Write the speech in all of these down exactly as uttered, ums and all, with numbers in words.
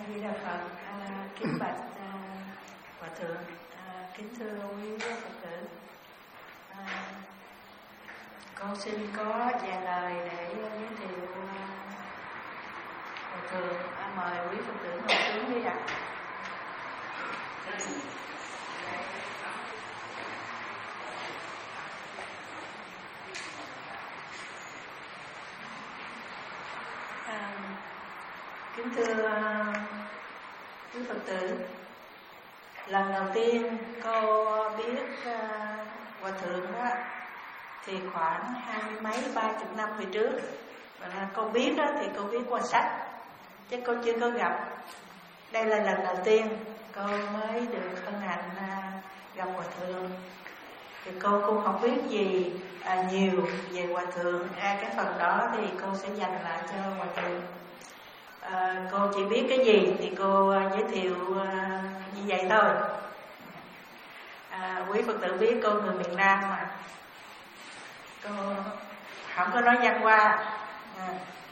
Di Đà Phật. À, kính bạch à, Hòa thượng, à, kính thưa quý Phật tử, à, con xin có vài lời để giới thiệu à, Hòa thượng. À, mời quý Phật tử ngồi xuống đi ạ. À, kính thưa quý Phật tử, lần đầu tiên cô biết uh, Hòa thượng đó thì khoảng hai mươi mấy ba chục năm về trước. Và cô biết đó thì cô biết qua sách, chứ cô chưa có gặp. Đây là lần đầu tiên cô mới được hân hạnh uh, gặp Hòa thượng. Thì cô cũng không biết gì à, nhiều về Hòa thượng. À, cái phần đó thì cô sẽ dành lại cho Hòa thượng. À, cô chỉ biết cái gì thì cô giới thiệu à, như vậy thôi. À, quý Phật tử biết cô người miền Nam mà, cô không có nói văn hoa. À.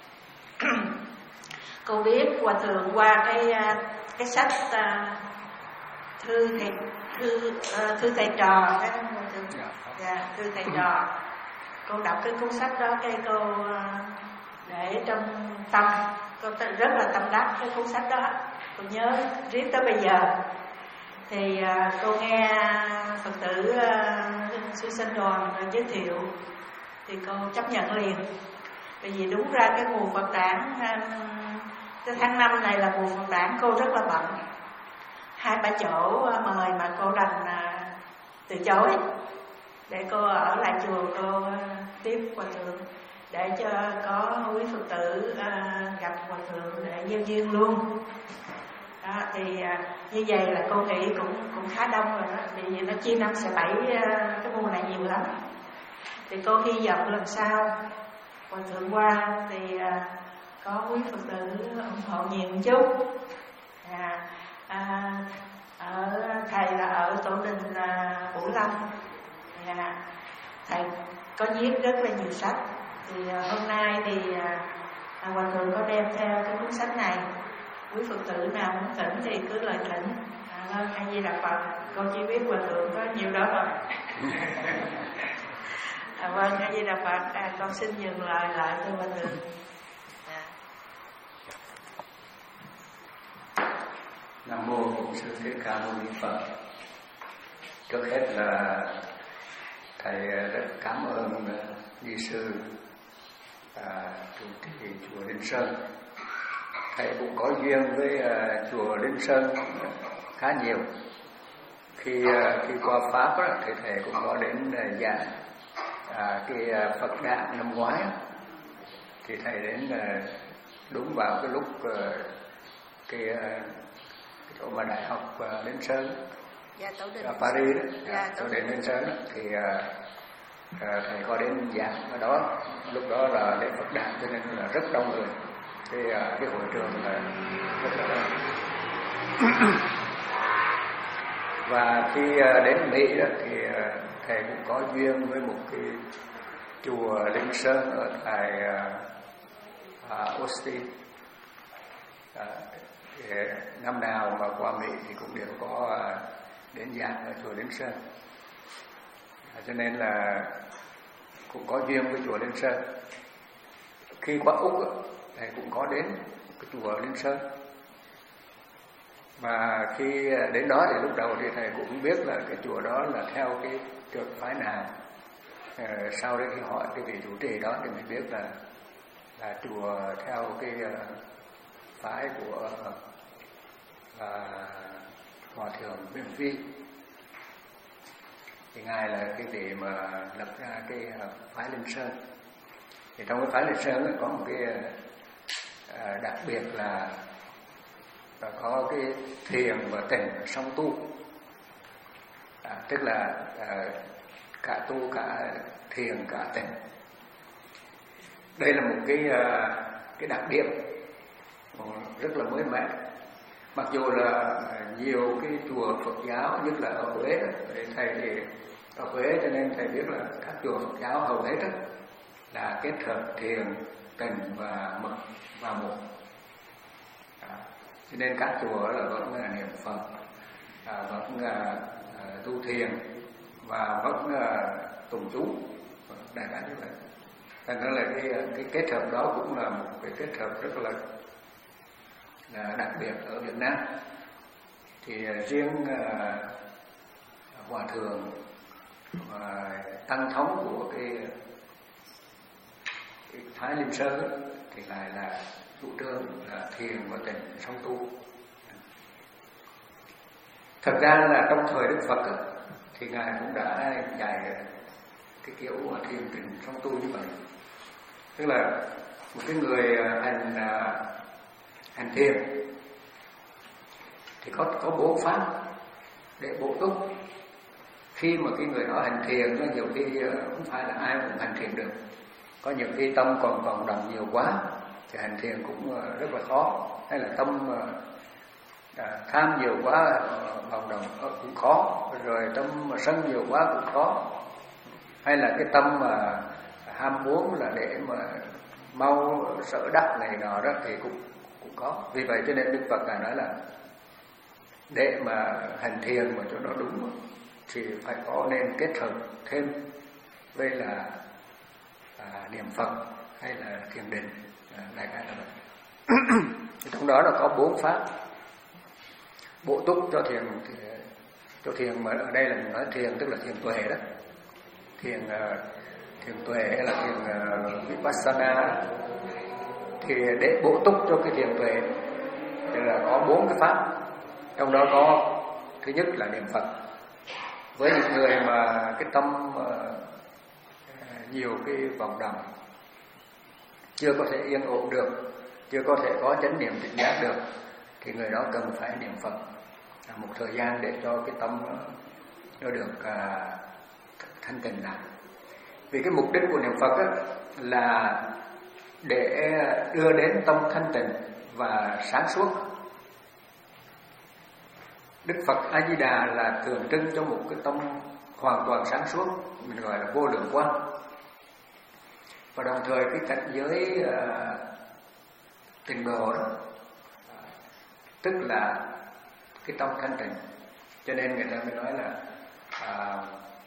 Cô biết Hòa thượng qua cái cái sách à, thư thầy thư uh, thư thầy trò cái Hòa thượng, dạ, thư thầy trò. Cô đọc cái cuốn sách đó, cái cô uh, để trong tâm. Cô rất là tâm đắc cái cuốn sách đó, cô nhớ riết tới bây giờ. Thì uh, cô nghe Phật tử uh, sư sinh đoàn giới thiệu thì cô chấp nhận liền. Bởi vì đúng ra cái mùa Phật đản, uh, cái tháng năm này là mùa Phật đản, cô rất là bận. Hai ba chỗ uh, mời mà cô đành uh, từ chối để cô ở lại chùa cô uh, tiếp Hòa thượng, để cho có quý Phật tử uh, gặp Hòa thượng để gieo duyên luôn. Đó, thì uh, như vậy là cô nghĩ cũng cũng khá đông rồi đó, vì nó chia năm sẽ bảy uh, cái mùa này nhiều lắm. Thì cô hy vọng lần sau Hòa thượng qua thì uh, có quý Phật tử ủng hộ nhiều một chút. À, à, ở thầy là ở tổ đình uh, Bửu Long. À, thầy có viết rất là nhiều sách. Thì uh, hôm nay thì uh, Hòa thượng có đem theo cái cuốn sách này. Quý Phật tử nào muốn thỉnh thì cứ lời thỉnh. À, vâng, A Di Đà Phật. Con chỉ biết Hòa thượng có nhiều đó rồi. À, vâng, A Di Đà Phật. À, con xin dừng lời lại cho Hòa thượng. À. Nam mô Bổn Sư Thích Ca Mâu Ni Phật. Trước hết là thầy rất cảm ơn Di sư à, chủ trì chùa Linh Sơn. Thầy cũng có duyên với à, chùa Linh Sơn khá nhiều. Khi à, khi qua Pháp đó, thì thầy cũng có đến à, giảng à, cái à, Phật đản năm ngoái. Thì thầy đến à, đúng vào cái lúc à, cái, à, cái chỗ mà đại học à, Linh Sơn, dạ, tổ đình ở Paris đó, dạ, tổ đình Linh Sơn đó, thì à, à, thầy có đến giảng ở đó. Lúc đó là lễ Phật đản cho nên là rất đông người. Thì à, cái hội trường là rất là đông. Và khi à, đến Mỹ đó, thì à, thầy cũng có duyên với một cái chùa Linh Sơn ở tại à, à, Austin. À, năm nào mà qua Mỹ thì cũng đều có à, đến giảng ở chùa Linh Sơn. À, cho nên là cũng có duyên với chùa Linh Sơn. Khi qua Úc thầy cũng có đến cái chùa Linh Sơn. Mà khi đến đó thì lúc đầu thì thầy cũng không biết là cái chùa đó là theo cái trường phái nào. À, sau đấy khi hỏi cái vị chủ trì đó thì mới biết là là chùa theo cái uh, phái của uh, Hòa thượng Biên Phi. Thì ngài là cái vị mà lập ra cái uh, phái Linh Sơn. Thì trong cái phái Linh Sơn ấy, có một cái uh, đặc biệt là và có cái thiền và tịnh song tu. À, tức là à, cả tu cả thiền cả tịnh. Đây là một cái à, cái đặc điểm rất là mới mẻ. Mặc dù là nhiều cái chùa Phật giáo, nhất là ở Huế, thầy thì ở Huế cho nên thầy biết là các chùa Phật giáo hầu hết đó là kết hợp thiền, tịnh và mật vào một. À, cho nên các chùa là vẫn là niệm Phật, à, vẫn là à, tu thiền và vẫn là tụng chú, đại khái như vậy. Thành ra là cái cái kết hợp đó cũng là một cái kết hợp rất là, là đặc biệt ở Việt Nam. Thì uh, riêng uh, hòa thượng và uh, tăng thống của cái, cái Thái Linh Sơn ấy, thì lại là chủ trương là thiền và tịnh song tu. Thật ra là trong thời Đức Phật ấy, thì ngài cũng đã dạy cái kiểu thiền tịnh song tu như vậy. Tức là một cái người hành hành thiền thì có có bốn pháp để bổ túc. Khi mà cái người đó hành thiền, nó nhiều khi không phải là ai cũng hành thiền được. Có nhiều khi tâm còn còn động nhiều quá thì hành thiền cũng rất là khó. Hay là tâm à, tham nhiều quá vọng động cũng khó. Rồi tâm mà sân nhiều quá cũng khó. Hay là cái tâm mà ham muốn là để mà mau sở đắc này nọ đó thì cũng cũng có. Vì vậy cho nên Đức Phật ngài nói là để mà hành thiền mà cho nó đúng thì phải có nên kết hợp thêm với là à, niệm Phật hay là thiền định, à, đại khái là vậy. Trong đó là có bốn pháp bổ túc cho thiền, cho thiền mà ở đây là mình nói thiền tức là thiền tuệ đó, thiền thiền tuệ hay là thiền uh, vipassana. Thì để bổ túc cho cái thiền tuệ thì là có bốn cái pháp. Trong đó có thứ nhất là niệm Phật. Với những người mà cái tâm uh, nhiều cái vọng động, chưa có thể yên ổn được, chưa có thể có chánh niệm tỉnh giác được, thì người đó cần phải niệm Phật à, một thời gian để cho cái tâm nó được uh, thanh tịnh lại. Vì cái mục đích của niệm Phật á, là để đưa đến tâm thanh tịnh và sáng suốt. Đức Phật A Di Đà là tượng trưng cho một cái tâm hoàn toàn sáng suốt, mình gọi là vô lượng quang. Và đồng thời cái cảnh giới uh, tịnh độ đó, uh, tức là cái tâm thanh tịnh. Cho nên người ta mới nói là uh,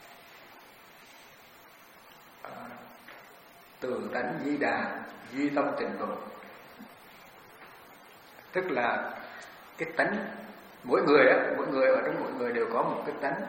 uh, từ tánh di đà, duy tâm tịnh độ. Tức là cái tánh mỗi người á, mỗi người ở trong mỗi người đều có một cái tánh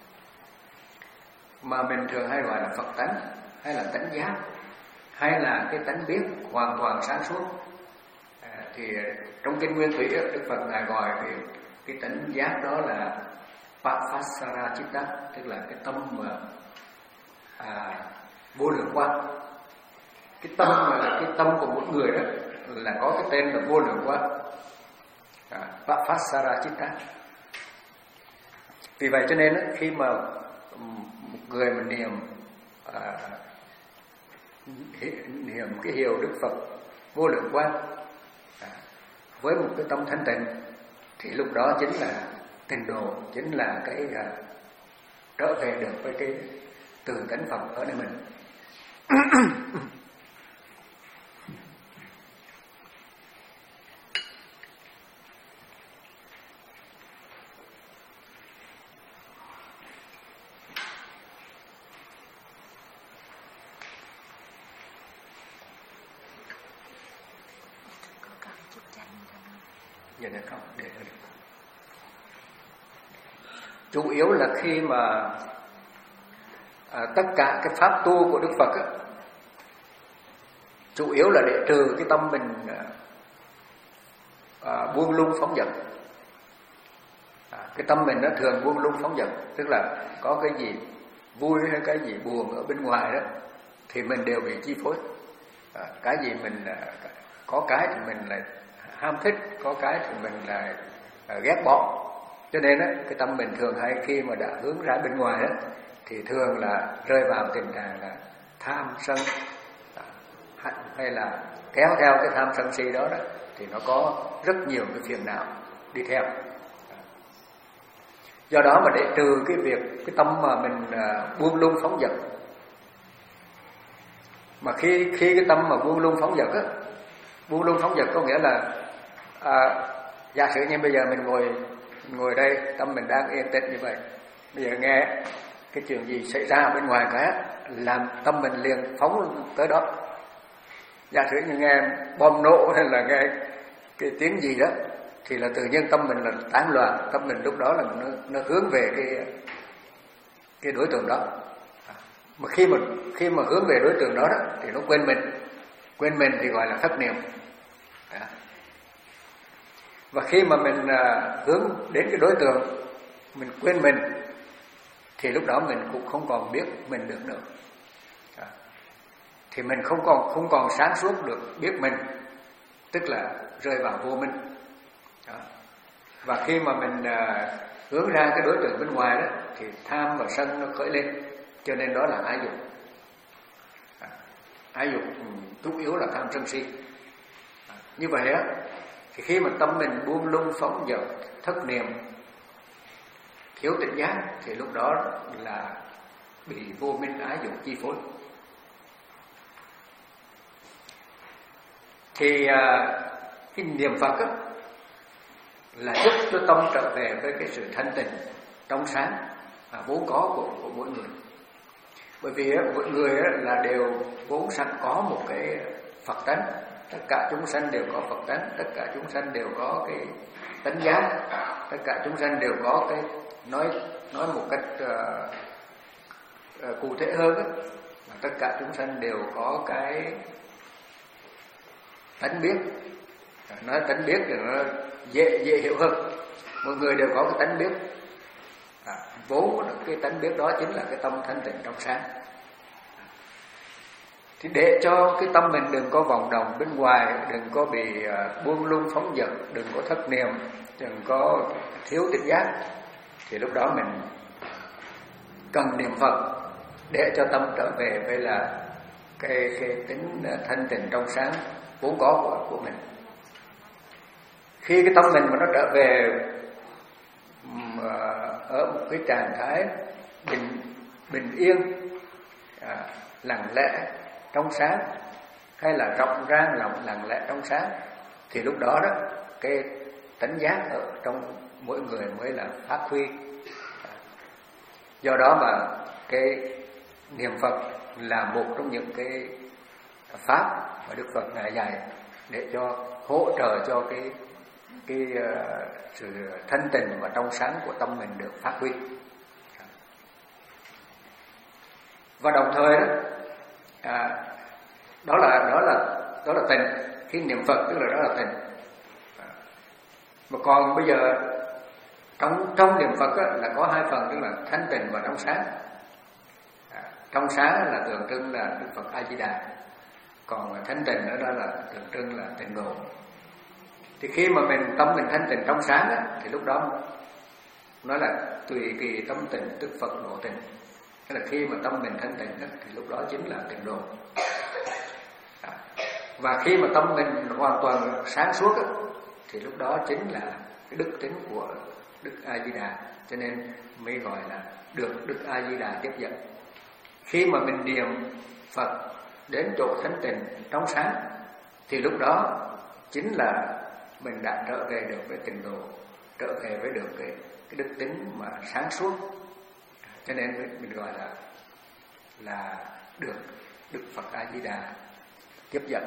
mà mình thường hay gọi là Phật tánh, hay là tánh giác, hay là cái tánh biết hoàn toàn sáng suốt. À, thì trong kinh Nguyên Thủy á, Đức Phật ngài gọi cái, cái tánh giác đó là Papasara Chitta, tức là cái tâm mà à, vô lượng quang. Cái tâm mà cái tâm của mỗi người đó là có cái tên là vô lượng quang. Papasara Chitta. Vì vậy cho nên khi mà một người mà niệm à, niệm cái hiệu Đức Phật vô lượng quang à, với một cái tâm thanh tịnh, thì lúc đó chính là tịnh độ, chính là cái à, trở về được với cái từ tánh Phật ở nơi mình. Vậy được không? Để được. Chủ yếu là khi mà à, tất cả cái pháp tu của Đức Phật á, chủ yếu là để trừ cái tâm mình à, buông lung phóng dật. À, cái tâm mình nó thường buông lung phóng dật, tức là có cái gì vui hay cái gì buồn ở bên ngoài đó thì mình đều bị chi phối. À, cái gì mình à, có cái thì mình lại ham thích, có cái thì mình lại à, ghét bỏ. Cho nên á, cái tâm mình thường hay khi mà đã hướng ra bên ngoài á, thì thường là rơi vào tình trạng là tham sân, à, hay là kéo theo cái tham sân si đó đó, thì nó có rất nhiều cái phiền não đi theo. Do đó mà để trừ cái việc cái tâm mà mình à, buông lung phóng dật, mà khi khi cái tâm mà buông lung phóng dật á, buông lung phóng dật có nghĩa là à, Giả sử như bây giờ mình ngồi mình ngồi đây, tâm mình đang yên tĩnh như vậy, bây giờ nghe cái chuyện gì xảy ra bên ngoài cái làm tâm mình liền phóng tới đó. Giả sử như nghe bom nổ hay là nghe cái tiếng gì đó thì là tự nhiên tâm mình là tán loạn, tâm mình lúc đó là nó, nó hướng về cái cái đối tượng đó. Mà khi mà khi mà hướng về đối tượng đó, đó thì nó quên mình, quên mình thì gọi là thất niệm. Đó. Và khi mà mình à, hướng đến cái đối tượng, mình quên mình thì lúc đó mình cũng không còn biết mình được nữa. Đó. Thì mình không còn không còn sáng suốt được biết mình, tức là rơi vào vô minh. Đó. Và khi mà mình à, hướng ra cái đối tượng bên ngoài đó thì tham và sân nó khởi lên, cho nên đó là ái dục. À, ái dục chủ yếu là tham sân si. À, như vậy á thì khi mà tâm mình buông lung phóng dật, thất niệm, thiếu tỉnh giác thì lúc đó là bị vô minh ái dục chi phối. Thì à, cái niệm Phật á, là giúp cho tâm trở về với cái sự thanh tịnh trong sáng à, vốn có của, của mỗi người. Bởi vì á, mỗi người á, là đều vốn sẵn có một cái Phật tánh. Tất cả chúng sanh đều có Phật tánh, tất cả chúng sanh đều có cái tánh giác, tất cả chúng sanh đều có cái nói nói một cách uh, uh, cụ thể hơn á, tất cả chúng sanh đều có cái tánh biết. Nói tánh biết thì nó dễ dễ hiểu hơn. Mọi người đều có cái tánh biết. À, vốn cái tánh biết đó chính là cái tâm thanh tịnh trong sáng. Thì để cho cái tâm mình đừng có vòng đồng bên ngoài, đừng có bị uh, buông lung phóng dật, đừng có thất niệm, đừng có thiếu tỉnh giác, thì lúc đó mình cần niệm Phật để cho tâm trở về với là cái, cái tính thanh tịnh trong sáng vốn có của, của mình. Khi cái tâm mình mà nó trở về uh, ở một cái trạng thái bình bình yên, uh, lặng lẽ trong sáng, hay là rộng rang lòng lặng lẽ trong sáng, thì lúc đó đó cái tánh giác ở trong mỗi người mới là phát huy. Do đó mà cái niệm Phật là một trong những cái pháp mà Đức Phật ngài dạy để cho hỗ trợ cho cái cái uh, sự thanh tịnh và trong sáng của tâm mình được phát huy. Và đồng thời đó, à, đó là đó là đó là tịnh. Khi niệm Phật tức là đó là tịnh. À, mà còn bây giờ trong trong niệm Phật á, là có hai phần, tức là thanh tịnh và trong sáng. À, trong sáng là tượng trưng là Đức Phật A Di Đà, còn thanh tịnh đó, đó là tượng trưng là tịnh độ. Thì khi mà mình tâm mình thanh tịnh trong sáng á, thì lúc đó nói là tùy kỳ tâm tịnh tức Phật độ tịnh. Tức là khi mà tâm mình thanh tịnh á, thì lúc đó chính là tịnh độ. À, và khi mà tâm mình hoàn toàn sáng suốt á, thì lúc đó chính là cái đức tính của Đức A Di Đà, cho nên mới gọi là được Đức A Di Đà tiếp dẫn. Khi mà mình niệm Phật đến chỗ thanh tịnh trong sáng thì lúc đó chính là mình đã trở về được với tịnh độ, trở về với được cái, cái đức tính mà sáng suốt, cho nên mình gọi là là được Đức Phật A Di Đà tiếp dẫn.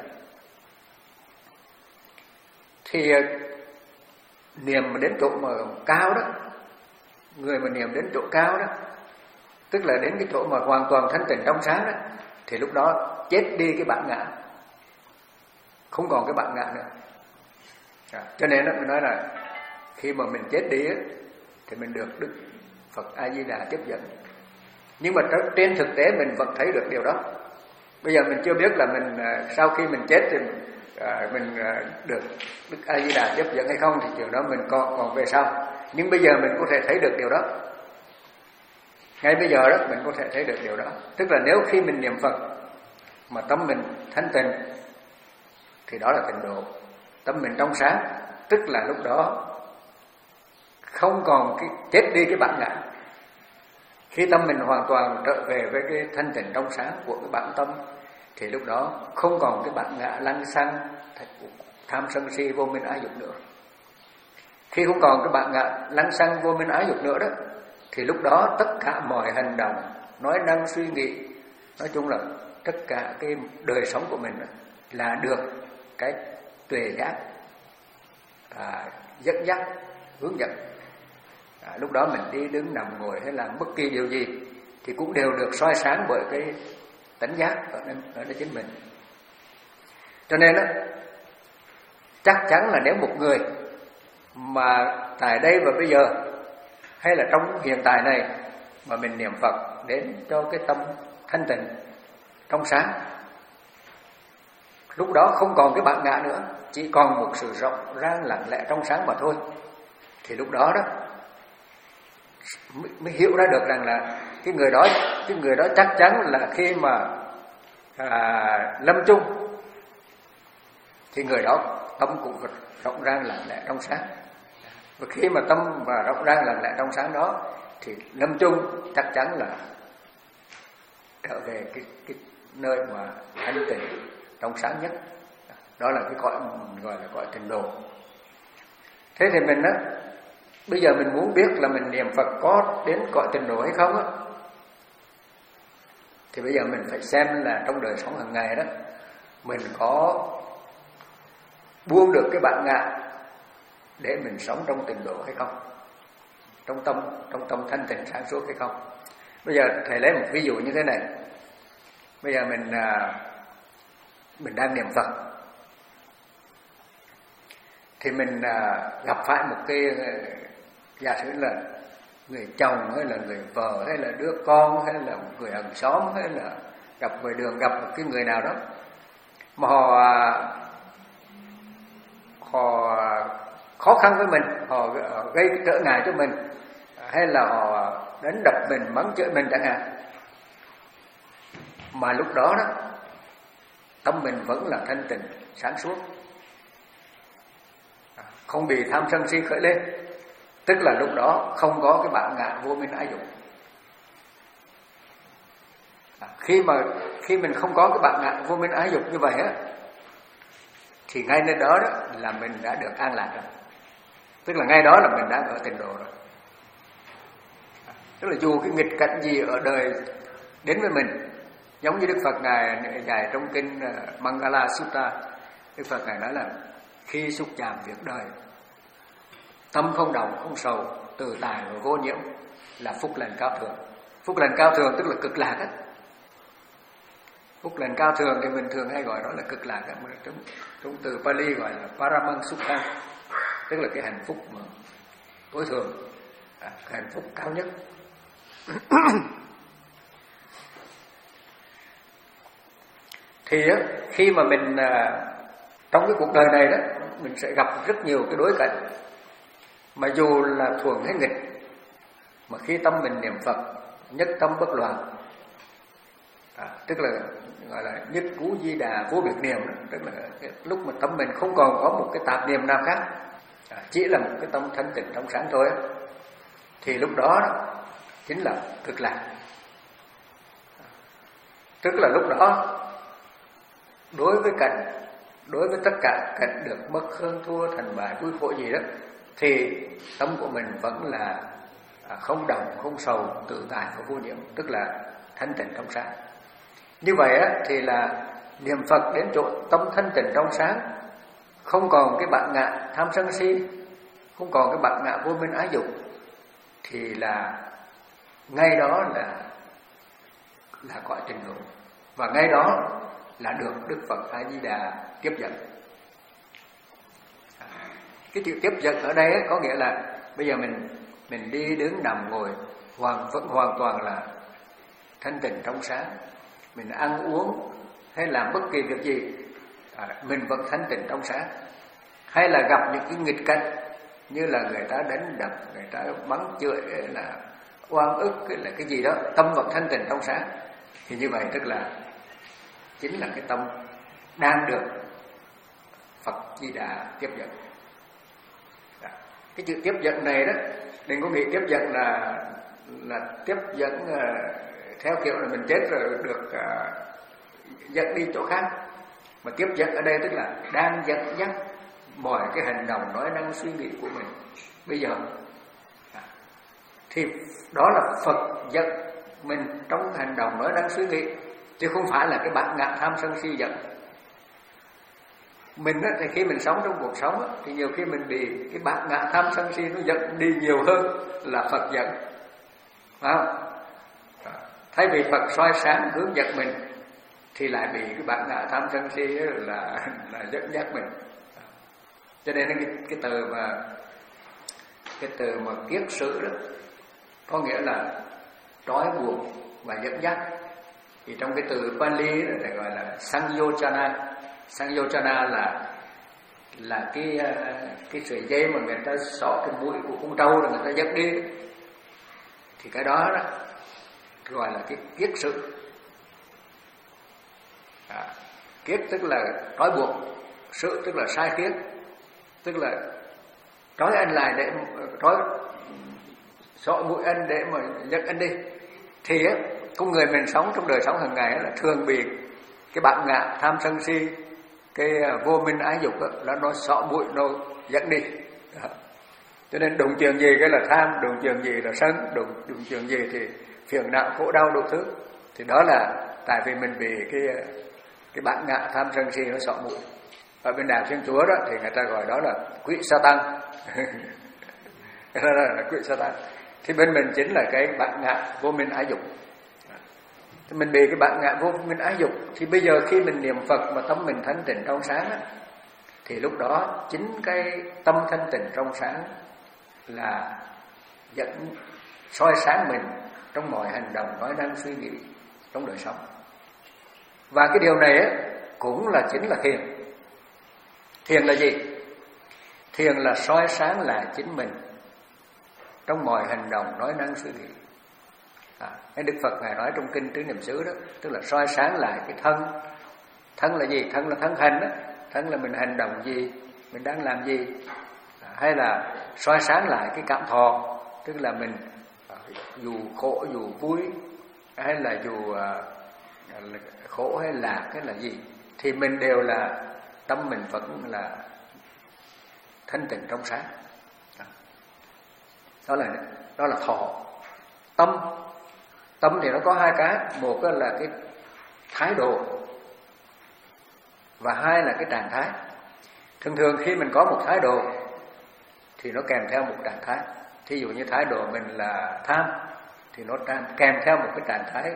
Thì niệm mà đến chỗ mà cao đó, người mà niệm đến chỗ cao đó, tức là đến cái chỗ mà hoàn toàn thanh tịnh trong sáng đó, thì lúc đó chết đi cái bản ngã, không còn cái bản ngã nữa. À, cho nên đó, mình nói là khi mà mình chết đi ấy, thì mình được Đức Phật A Di Đà tiếp dẫn. Nhưng mà trên thực tế mình vẫn thấy được điều đó. Bây giờ mình chưa biết là mình sau khi mình chết thì à, mình được Đức A Di Đà tiếp dẫn hay không, thì điều đó mình còn còn về sau. Nhưng bây giờ mình có thể thấy được điều đó. Ngay bây giờ đó mình có thể thấy được điều đó. Tức là nếu khi mình niệm Phật mà tâm mình thanh tịnh thì đó là tịnh độ. Tâm mình trong sáng, tức là lúc đó không còn cái chết đi cái bản ngã. Khi tâm mình hoàn toàn trở về với cái thanh tịnh trong sáng của cái bản tâm, thì lúc đó không còn cái bản ngã lăng xăng tham sân si vô minh ái dục nữa. Khi không còn cái bạn ngạ lăng xăng vô minh ái dục nữa đó, thì lúc đó tất cả mọi hành động, nói năng, suy nghĩ, nói chung là tất cả cái đời sống của mình là được cái tuệ giác à, dẫn dắt, hướng dẫn. À, lúc đó mình đi đứng nằm ngồi hay làm bất kỳ điều gì thì cũng đều được soi sáng bởi cái tánh giác ở nơi, ở nơi chính mình. Cho nên đó, chắc chắn là nếu một người mà tại đây và bây giờ hay là trong hiện tại này mà mình niệm Phật đến cho cái tâm thanh tịnh trong sáng, lúc đó không còn cái bản ngã nữa, chỉ còn một sự rộng rang lặng lẽ trong sáng mà thôi, thì lúc đó đó mới, mới hiểu ra được rằng là cái người đó cái người đó chắc chắn là khi mà à, lâm chung thì người đó tâm cũng rộng rang lặng lẽ trong sáng. Và khi mà tâm và rộng rang lặng lẽ trong sáng đó thì lâm chung chắc chắn là trở về cái, cái nơi mà thanh tịnh trong sáng nhất. Đó là cái cõi gọi là cõi tịnh độ. Thế thì mình á, bây giờ mình muốn biết là mình niệm Phật có đến cõi tịnh độ hay không á, thì bây giờ mình phải xem là trong đời sống hàng ngày đó mình có buông được cái bản ngã để mình sống trong tịnh độ hay không, trong tâm trong tâm thanh tịnh sáng suốt hay không. Bây giờ thầy lấy một ví dụ như thế này. Bây giờ mình mình đang niệm Phật thì mình gặp phải một cái giả sử là người chồng hay là người vợ hay là đứa con hay là một người hàng xóm hay là gặp ngoài đường gặp một cái người nào đó mà họ họ khó khăn với mình, họ gây trở ngại cho mình, hay là họ đánh đập mình, mắng chửi mình chẳng hạn, mà lúc đó đó tâm mình vẫn là thanh tịnh sáng suốt, không bị tham sân si khởi lên, tức là lúc đó không có cái bản ngã vô minh ái dục. Khi mà khi mình không có cái bản ngã vô minh ái dục như vậy á, thì ngay nơi đó đó là mình đã được an lạc rồi, tức là ngay đó là mình đang ở tịnh độ rồi. Tức là dù cái nghịch cảnh gì ở đời đến với mình, giống như Đức Phật ngài dạy trong kinh Mangala Sutta, Đức Phật ngài nói là khi xúc chạm việc đời, tâm không động không sầu, tự tại và vô nhiễm là phúc lành cao thượng. Phúc lành cao thượng tức là cực lạc á. Phúc lành cao thượng thì mình thường hay gọi đó là cực lạc, trong, trong từ Pali gọi là Paramang Sukha, tức là cái hạnh phúc mà tối thượng, à, cái hạnh phúc cao nhất. Thì á, khi mà mình à, trong cái cuộc đời này đó, mình sẽ gặp rất nhiều cái đối cảnh mà dù là thuận hay nghịch, mà khi tâm mình niệm Phật nhất tâm bất loạn, à, tức là gọi là nhất cú di đà vô biệt niệm, tức là cái lúc mà tâm mình không còn có một cái tạp niệm nào khác, à, chỉ là một cái tâm thanh tịnh trong sáng thôi, thì lúc đó, đó chính là cực lạc. Tức là lúc đó đối với cảnh, đối với tất cả cảnh được mất hơn thua thành bại vui khổ gì đó, thì tâm của mình vẫn là không động không sầu, tự tại và vô nhiễm, tức là thanh tịnh trong sáng. Như vậy á, thì là niệm Phật đến chỗ tâm thanh tịnh trong sáng, không còn cái bản ngã tham sân si, không còn cái bản ngã vô minh ái dục, thì là ngay đó là là cõi tịnh độ, và ngay đó là được Đức Phật A Di Đà tiếp dẫn. Cái chữ tiếp dẫn ở đây ấy, có nghĩa là bây giờ mình mình đi đứng nằm ngồi hoàn vẫn hoàn toàn là thanh tịnh trong sáng, mình ăn uống hay làm bất kỳ việc gì, à, mình vẫn thanh tịnh trong sáng. Hay là gặp những cái nghịch cảnh như là người ta đánh đập, người ta mắng chửi, là oan ức, cái là cái gì đó, tâm vẫn thanh tịnh trong sáng, thì như vậy tức là chính là cái tâm đang được Phật Di Đà tiếp dẫn. Cái chữ tiếp dẫn này đó, đừng có nghĩ tiếp dẫn là là tiếp dẫn uh, theo kiểu là mình chết rồi được uh, dẫn đi chỗ khác, mà tiếp dẫn ở đây tức là đang dẫn dắt mọi cái hành động, nói năng, suy nghĩ của mình bây giờ. Thì đó là Phật giận mình trong hành động, nói năng, suy nghĩ, chứ không phải là cái bản ngã tham sân si giận. Mình á, thì khi mình sống trong cuộc sống á, thì nhiều khi mình bị cái bản ngã tham sân si nó giận đi nhiều hơn là Phật giận, phải không? Thay vì Phật soi sáng hướng dẫn mình thì lại bị cái bản ngã tham sân si là là dẫn dắt mình. Cho nên cái cái từ mà cái từ mà kiết sử đó có nghĩa là trói buộc và dẫn dắt. Thì trong cái từ Pali đó thì gọi là Sanyochana. Sanyochana là là cái cái sợi dây mà người ta xỏ cái mũi của con trâu rồi người ta dắt đi. Thì cái đó đó gọi là cái kiết sử. À, kiết tức là trói buộc, sự tức là sai khiến, tức là trói anh lại để trói xỏ mũi anh để mà dắt anh đi. Thì á, con người mình sống trong đời sống hàng ngày là thường bị cái bản ngã tham sân si, cái vô minh ái dục đó, là nó xỏ mũi nó dẫn đi. Đó. Cho nên đụng chuyện gì cái là tham, đụng chuyện gì là sân, đụng đụng chuyện gì thì phiền não khổ đau đủ thứ. Thì đó là tại vì mình bị cái cái bản ngã tham sân si nó xỏ mũi. Ở bên Đạo Thiên Chúa đó thì người ta gọi đó là quỷ Satan. Đó là quỷ Satan. Thì bên mình chính là cái bản ngã vô minh ái dục. Mình bị cái bản ngã vô minh ái dục thì bây giờ khi mình niệm Phật mà tâm mình thanh tịnh trong sáng á, thì lúc đó chính cái tâm thanh tịnh trong sáng là dẫn soi sáng mình trong mọi hành động, nói năng, suy nghĩ trong đời sống. Và cái điều này á, cũng là chính là thiền. Thiền là gì? Thiền là soi sáng lại chính mình trong mọi hành động, nói năng, suy nghĩ. À, cái Đức Phật Ngài nói trong kinh Tứ Niệm xứ đó, tức là soi sáng lại cái thân. Thân là gì? Thân là thân hành đó. Thân là mình hành động gì, mình đang làm gì. À, hay là soi sáng lại cái cảm thọ, tức là mình à, dù khổ dù vui, hay là dù à, khổ hay lạc hay là gì, thì mình đều là tâm mình vẫn là thanh tịnh trong sáng. Đó là đó là thọ. Tâm tâm thì nó có hai cái, một là cái thái độ và hai là cái trạng thái. Thường thường khi mình có một thái độ thì nó kèm theo một trạng thái. Thí dụ như thái độ mình là tham thì nó kèm theo một cái trạng thái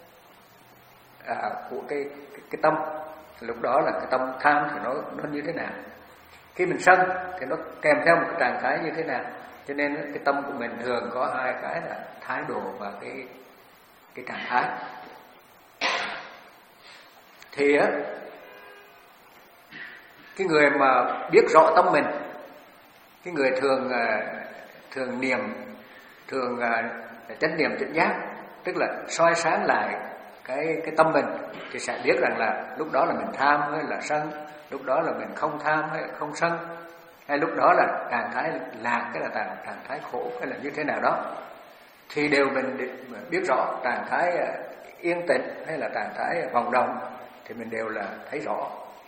à, của cái, cái cái tâm. Lúc đó là cái tâm tham thì nó nó như thế nào. Khi mình sân thì nó kèm theo một cái trạng thái như thế nào. Cho nên cái tâm của mình thường có hai cái là thái độ và cái cái trạng thái. Thì á, cái người mà biết rõ tâm mình, cái người thường thường niệm, thường chánh niệm tỉnh giác, tức là soi sáng lại cái cái tâm mình, thì sẽ biết rằng là lúc đó là mình tham hay là sân, lúc đó là mình không tham hay không sân, hay lúc đó là trạng thái lạc cái là trạng, trạng thái khổ hay là như thế nào đó, thì đều mình biết rõ. Trạng thái yên tĩnh hay là trạng thái vòng động thì mình đều là thấy rõ.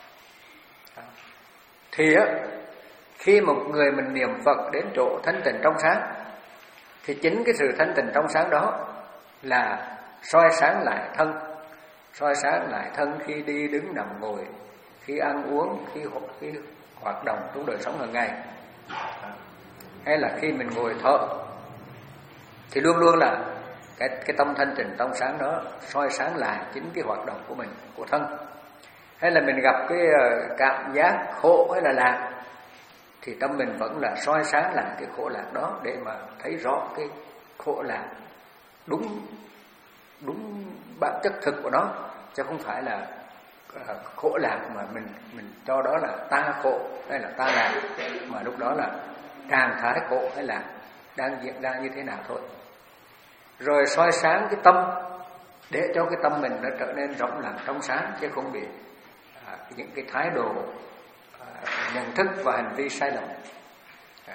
Thì á, khi một người mình niệm Phật đến chỗ thanh tịnh trong sáng, thì chính cái sự thanh tịnh trong sáng đó là soi sáng lại thân, soi sáng lại thân khi đi đứng nằm ngồi, khi ăn uống, khi, khi hoạt động trong đời sống hàng ngày, hay là khi mình ngồi thở, thì luôn luôn là cái cái tâm thanh tịnh trong sáng đó soi sáng lại chính cái hoạt động của mình, của thân. Hay là mình gặp cái cảm giác khổ hay là lạc, thì tâm mình vẫn là soi sáng lại cái khổ lạc đó để mà thấy rõ cái khổ lạc đúng đúng bản chất thực của nó, chứ không phải là khổ lạc mà mình mình cho đó là ta khổ hay là ta lạc, mà lúc đó là trạng thái khổ hay lạc đang diễn ra như thế nào thôi. Rồi soi sáng cái tâm để cho cái tâm mình nó trở nên rộng lặng trong sáng, chứ không bị à, những cái thái độ à, nhận thức và hành vi sai lầm. À.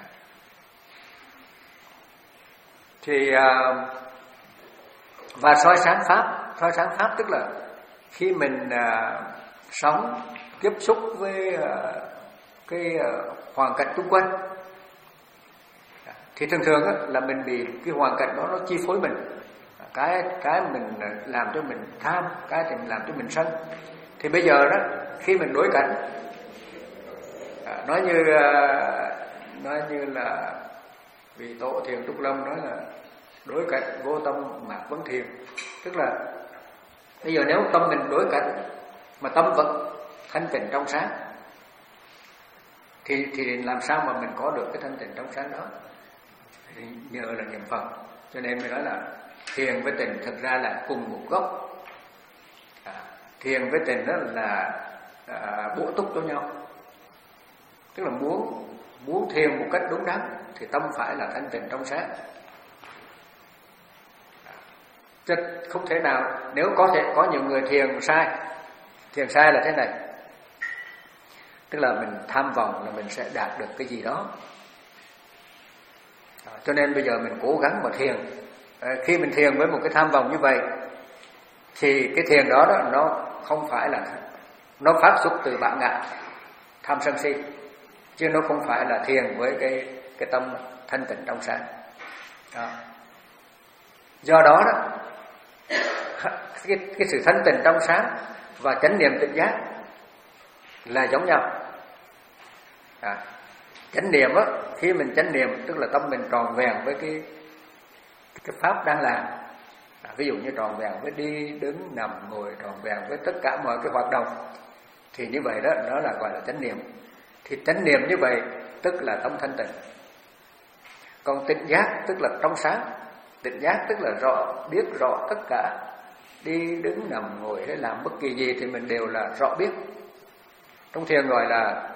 Thì à, và soi sáng pháp, soi sáng pháp tức là khi mình à, sống tiếp xúc với à, cái hoàn cảnh xung quanh. Thì thường thường á, là mình bị cái hoàn cảnh đó nó chi phối mình, cái cái mình làm cho mình tham, cái thì mình làm cho mình sân. Thì bây giờ đó, khi mình đối cảnh, nói như nói như là vị tổ Thiền Trúc Lâm nói là đối cảnh vô tâm mạc vấn thiền, tức là bây giờ nếu tâm mình đối cảnh mà tâm vẫn thanh tịnh trong sáng, thì thì làm sao mà mình có được cái thanh tịnh trong sáng đó? Thì nhờ là niệm Phật. Cho nên mới nói là thiền với tịnh thực ra là cùng một gốc. À, thiền với tịnh đó là à, bổ túc cho nhau. Tức là muốn muốn thiền một cách đúng đắn thì tâm phải là thanh tịnh trong sáng. Chứ không thể nào, nếu có thể có nhiều người thiền sai. Thiền sai là thế này, tức là mình tham vọng là mình sẽ đạt được cái gì đó. À, cho nên bây giờ mình cố gắng mà thiền. À, khi mình thiền với một cái tham vọng như vậy thì cái thiền đó, đó nó không phải là, nó phát xuất từ bản ngã tham sân si, chứ nó không phải là thiền với cái cái tâm thanh tịnh trong sáng. Đó. Do đó đó cái, cái sự thanh tịnh trong sáng và chánh niệm tỉnh giác là giống nhau. À, chánh niệm á, khi mình chánh niệm tức là tâm mình tròn vẹn với cái cái pháp đang làm. À, ví dụ như tròn vẹn với đi đứng nằm ngồi, tròn vẹn với tất cả mọi cái hoạt động, thì như vậy đó, đó là gọi là chánh niệm. Thì chánh niệm như vậy tức là tâm thanh tịnh. Còn tỉnh giác tức là trong sáng. Tỉnh giác tức là rõ, biết rõ tất cả, đi đứng nằm ngồi hay làm bất kỳ gì thì mình đều là rõ biết. Trong thiền gọi là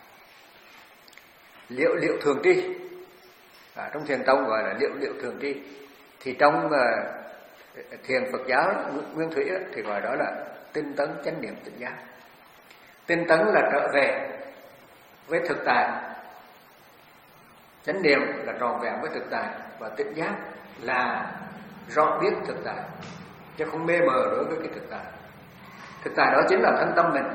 liệu liệu thường tri. À, trong thiền tông gọi là liệu liệu thường tri. Thì trong uh, thiền Phật giáo Nguyên Thủy á, thì gọi đó là tinh tấn chánh niệm tỉnh giác. Tinh tấn là trở về với thực tại, chánh niệm là tròn vẹn với thực tại, và tỉnh giác là rõ biết thực tại, chứ không mê mờ đối với cái thực tại. Thực tại đó chính là thân tâm mình.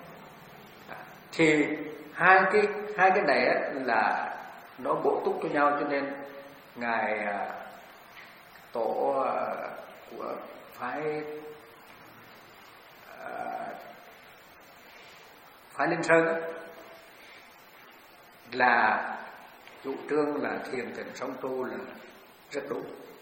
Thì hai cái hai cái này á, là nó bổ túc cho nhau, cho nên ngài tổ của phái phái Linh Sơn á, là chủ trương là thiền tịnh song tu là rất đúng.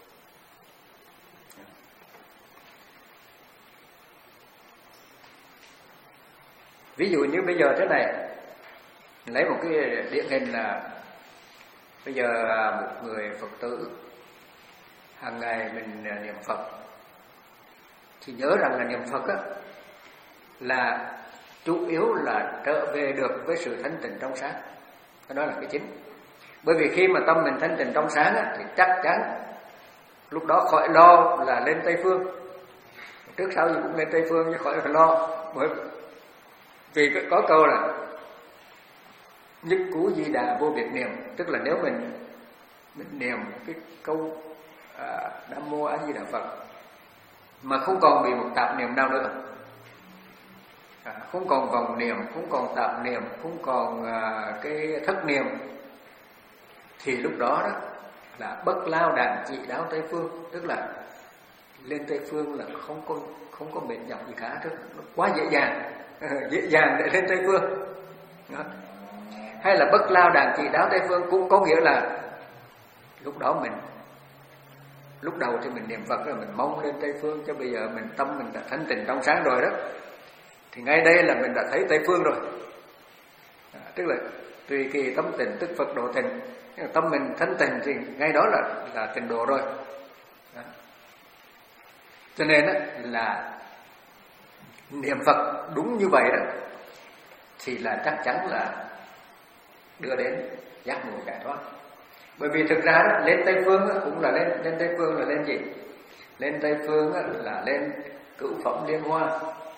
Ví dụ như bây giờ thế này, lấy một cái điển hình là bây giờ một người Phật tử hàng ngày mình niệm Phật, thì nhớ rằng là niệm Phật á, là chủ yếu là trở về được với sự thanh tịnh trong sáng. Cái đó là cái chính. Bởi vì khi mà tâm mình thanh tịnh trong sáng á, thì chắc chắn lúc đó khỏi lo là lên Tây Phương. Trước sau gì cũng lên Tây Phương chứ khỏi phải lo. Bởi vì có câu là nhất cú di đà vô biệt niệm, tức là nếu mình mình niệm cái câu à, Nam Mô A Di Đà Phật mà không còn bị một tạp niệm nào nữa, à, không còn vòng niệm, không còn tạp niệm, không còn à, cái thất niệm, thì lúc đó đó là bất lao đàn trị đáo Tây Phương, tức là lên Tây Phương là không có không có mệt nhọc gì cả, tức là quá dễ dàng, dễ dàng để lên Tây Phương. Đó. Hay là bất lao đàn trị đáo Tây Phương cũng có nghĩa là lúc đó mình lúc đầu thì mình niệm Phật là mình mong lên Tây Phương, chứ bây giờ mình tâm mình đã thanh tịnh trong sáng rồi đó, thì ngay đây là mình đã thấy Tây Phương rồi. À, tức là tùy kỳ tâm tịnh tức Phật độ tịnh. Tâm mình thanh tịnh thì ngay đó là là tịnh độ rồi. Đó. Cho nên đó, là niệm Phật đúng như vậy đó thì là chắc chắn là đưa đến giác ngộ giải thoát. Bởi vì thực ra đó, lên Tây Phương đó, cũng là lên lên Tây Phương là lên gì? Lên Tây Phương đó, là lên cửu phẩm liên hoa.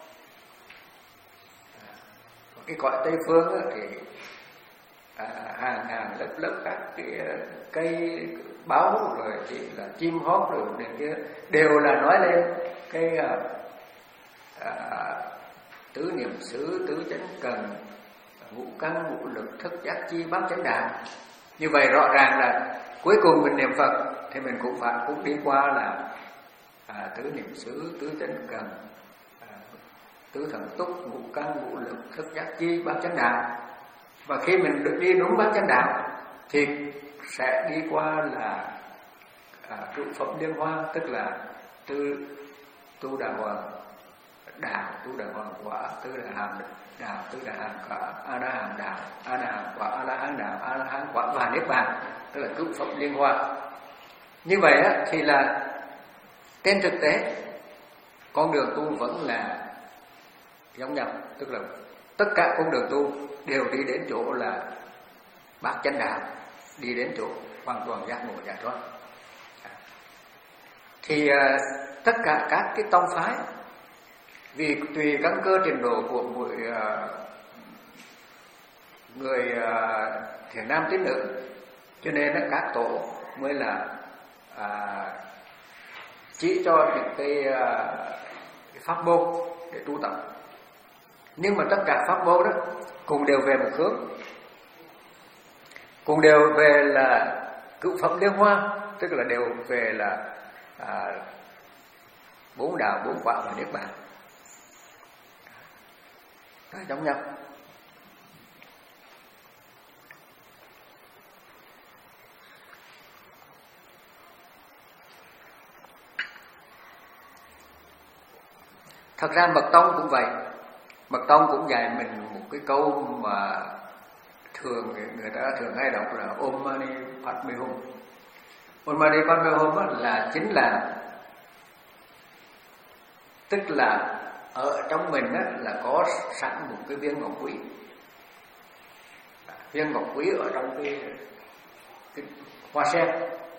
À, cái cõi Tây Phương đó, thì à, hàng hàng lớp lớp các cái cây báo rồi thì là chim hót rồi này kia đều là nói lên cái à, à, tứ niệm xứ, tứ chánh cần, ngũ căn ngũ lực thức giác chi bát chánh đạo. Như vậy rõ ràng là cuối cùng mình niệm Phật thì mình cũng phải cũng đi qua là à, tứ niệm xứ, tứ chánh cần, à, tứ thần túc, ngũ căn ngũ lực thức giác chi bát chánh đạo. Và khi mình được đi đúng bát chánh đạo thì sẽ đi qua là à, trụ phẩm liên hoa, tức là tư tu đà hoàng đạo, tu đà hoàng quả, tứ đà hàm đạo, tứ đà hàm quả, a la hàm đạo, a la hàm quả, a la hán đạo, a la hán quả và niết bàn, tức là trụ phẩm liên hoa. Như vậy á, thì là trên thực tế con đường tu vẫn là giống nhau, tức là tất cả con đường tu đều đi đến chỗ là bát chánh đạo, đi đến chỗ hoàn toàn giác ngộ giải thoát. Thì uh, tất cả các cái tông phái vì tùy căn cơ trình độ của mỗi uh, người uh, thiện nam tín nữ, cho nên uh, các tổ mới là uh, chỉ cho những cái, uh, cái pháp môn để tu tập. Nhưng mà tất cả pháp môn đó cùng đều về một hướng, cùng đều về là cựu phẩm liên hoa, tức là đều về là à, bốn đạo, bốn quả và niết bàn, đó giống nhau. Thật ra Mật Tông cũng vậy. Mật Tông cũng dạy mình một cái câu mà thường người ta thường hay đọc là Om Mani Padme Hum. Om Mani Padme Hum là chính là tức là ở trong mình á, là có sẵn một cái viên ngọc quý. Viên ngọc quý ở trong cái, cái hoa sen.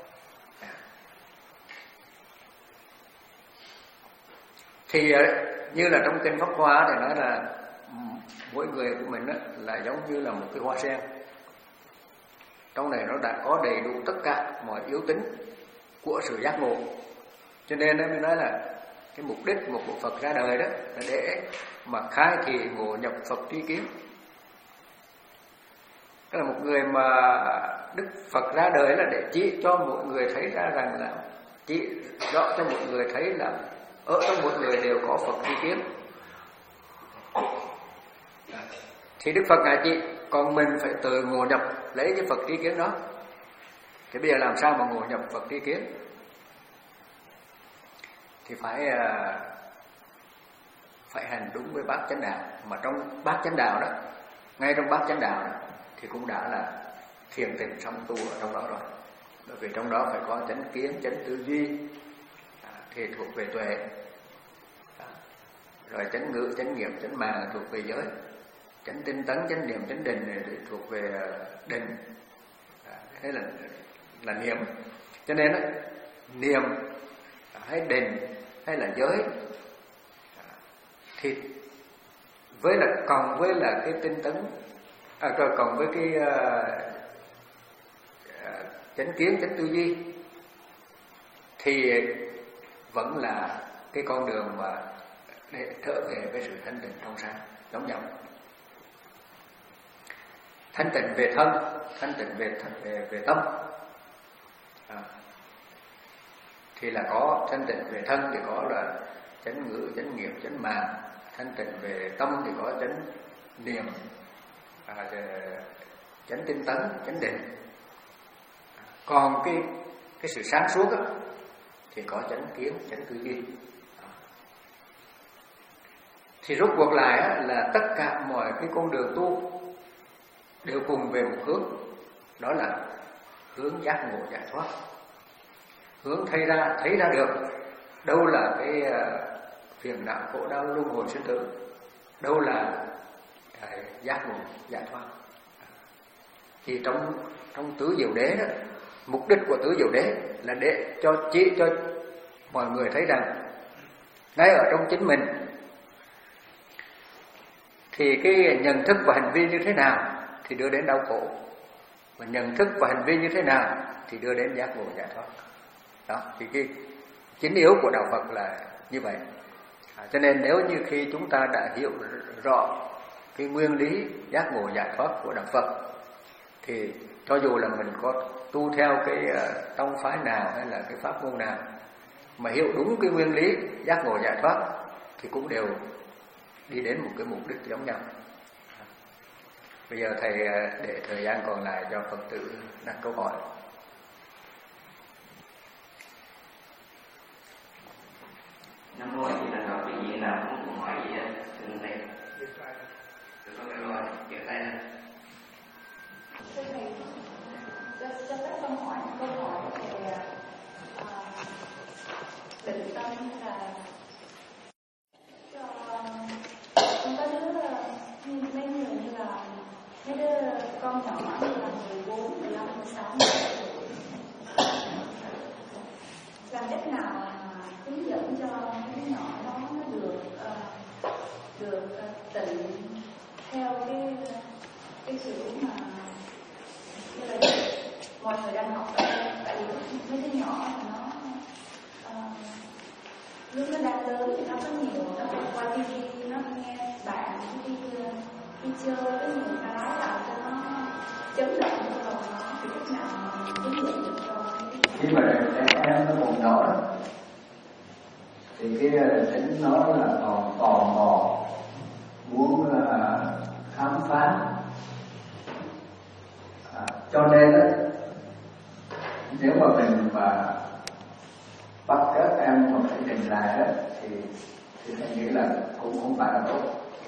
Thì như là trong kinh Pháp Hoa thì nói là mỗi người của mình á, là giống như là một cái hoa sen. Trong này nó đã có đầy đủ tất cả mọi yếu tính của sự giác ngộ. Cho nên nó mới nói là cái mục đích một bộ Phật ra đời đó là để mà khai thị ngộ nhập Phật tri kiến. Tức là một người mà Đức Phật ra đời là để chỉ cho mọi người thấy ra rằng là chỉ rõ cho mọi người thấy là ở trong một người đều có Phật tri kiến. Thì Đức Phật ngài chỉ, còn mình phải tự ngộ nhập lấy cái Phật tri kiến đó. Thì bây giờ làm sao mà ngộ nhập Phật tri kiến? Thì phải phải hành đúng với bát chánh đạo. Mà trong bát chánh đạo đó, ngay trong bát chánh đạo đó, thì cũng đã là thiền tịnh song tu ở trong đó rồi. Bởi vì trong đó phải có chánh kiến, chánh tư duy, thì thuộc về tuệ. Rồi chánh ngữ, chánh nghiệp, chánh mạng thuộc về giới. Chánh tinh tấn, chánh niệm, chánh định này thì thuộc về định. Thế là là niệm. Cho nên đó, niệm hay định hay là giới thì với là còn với là cái tinh tấn, à, còn với cái uh, chánh kiến, chánh tư duy thì vẫn là cái con đường mà để trở về với sự thanh tịnh trong sáng giống nhau. Thanh tịnh về thân, thanh tịnh về về về tâm. À, thì là có thanh tịnh về thân thì có là chánh ngữ, chánh nghiệp, chánh mạng. Thanh tịnh về tâm thì có chánh niệm, à, chánh tinh tấn, chánh định. Còn cái cái sự sáng suốt á, thì có chánh kiến, chánh tư duy. Thì rút cuộc lại á, là tất cả mọi cái con đường tu đều cùng về một hướng, đó là hướng giác ngộ giải thoát, hướng thấy ra thấy ra được đâu là cái phiền não khổ đau luân hồi sinh tử, đâu là cái giác ngộ giải thoát. Thì trong trong tứ diệu đế đó, mục đích của tứ diệu đế là để cho chỉ cho mọi người thấy rằng ngay ở trong chính mình thì cái nhận thức và hành vi như thế nào thì đưa đến đau khổ, và nhận thức và hành vi như thế nào thì đưa đến giác ngộ giải thoát. Đó, thì cái chính yếu của đạo Phật là như vậy. À, cho nên nếu như khi chúng ta đã hiểu rõ cái nguyên lý giác ngộ giải thoát của đạo Phật, thì cho dù là mình có tu theo cái uh, tông phái nào hay là cái pháp môn nào mà hiểu đúng cái nguyên lý giác ngộ giải thoát thì cũng đều đi đến một cái mục đích giống nhau. Bây giờ thầy uh, để thời gian còn lại cho Phật tử đặt câu hỏi. Nam mô A Di Đà Phật. Quý vị nào cũng cũng hỏi gì á, xin thầy. Được rồi, được rồi, giơ tay lên. Thưa thầy, cho cho các con hỏi câu hỏi về uh, định tâm là cho con có đứa như mấy người như là mấy đứa con nhỏ như là mười bốn, mười lăm, mười sáu tuổi, làm cách nào mà hướng dẫn cho mấy đứa nhỏ đó nó được uh, được uh, tịnh theo cái cái kiểu mà như là mọi người đang học ở đây, tại vì mấy đứa nhỏ thì nó uh, lúc nó đang lớn thì nó có nhiều, nó qua ti vi, nó nghe bạn đi đi chơi với nhiều cái làm cho nó chấn động trong lòng nó, thì cách nào mà hướng dẫn được cho khi mà trẻ em nó còn nhỏ thì cái tính nó là còn tò mò, muốn uh, khám phá, à, cho nên đó, nếu mà mình mà bắt các em mà phải định lại đó, thì thì thầy nghĩ là cũng không phải là tốt.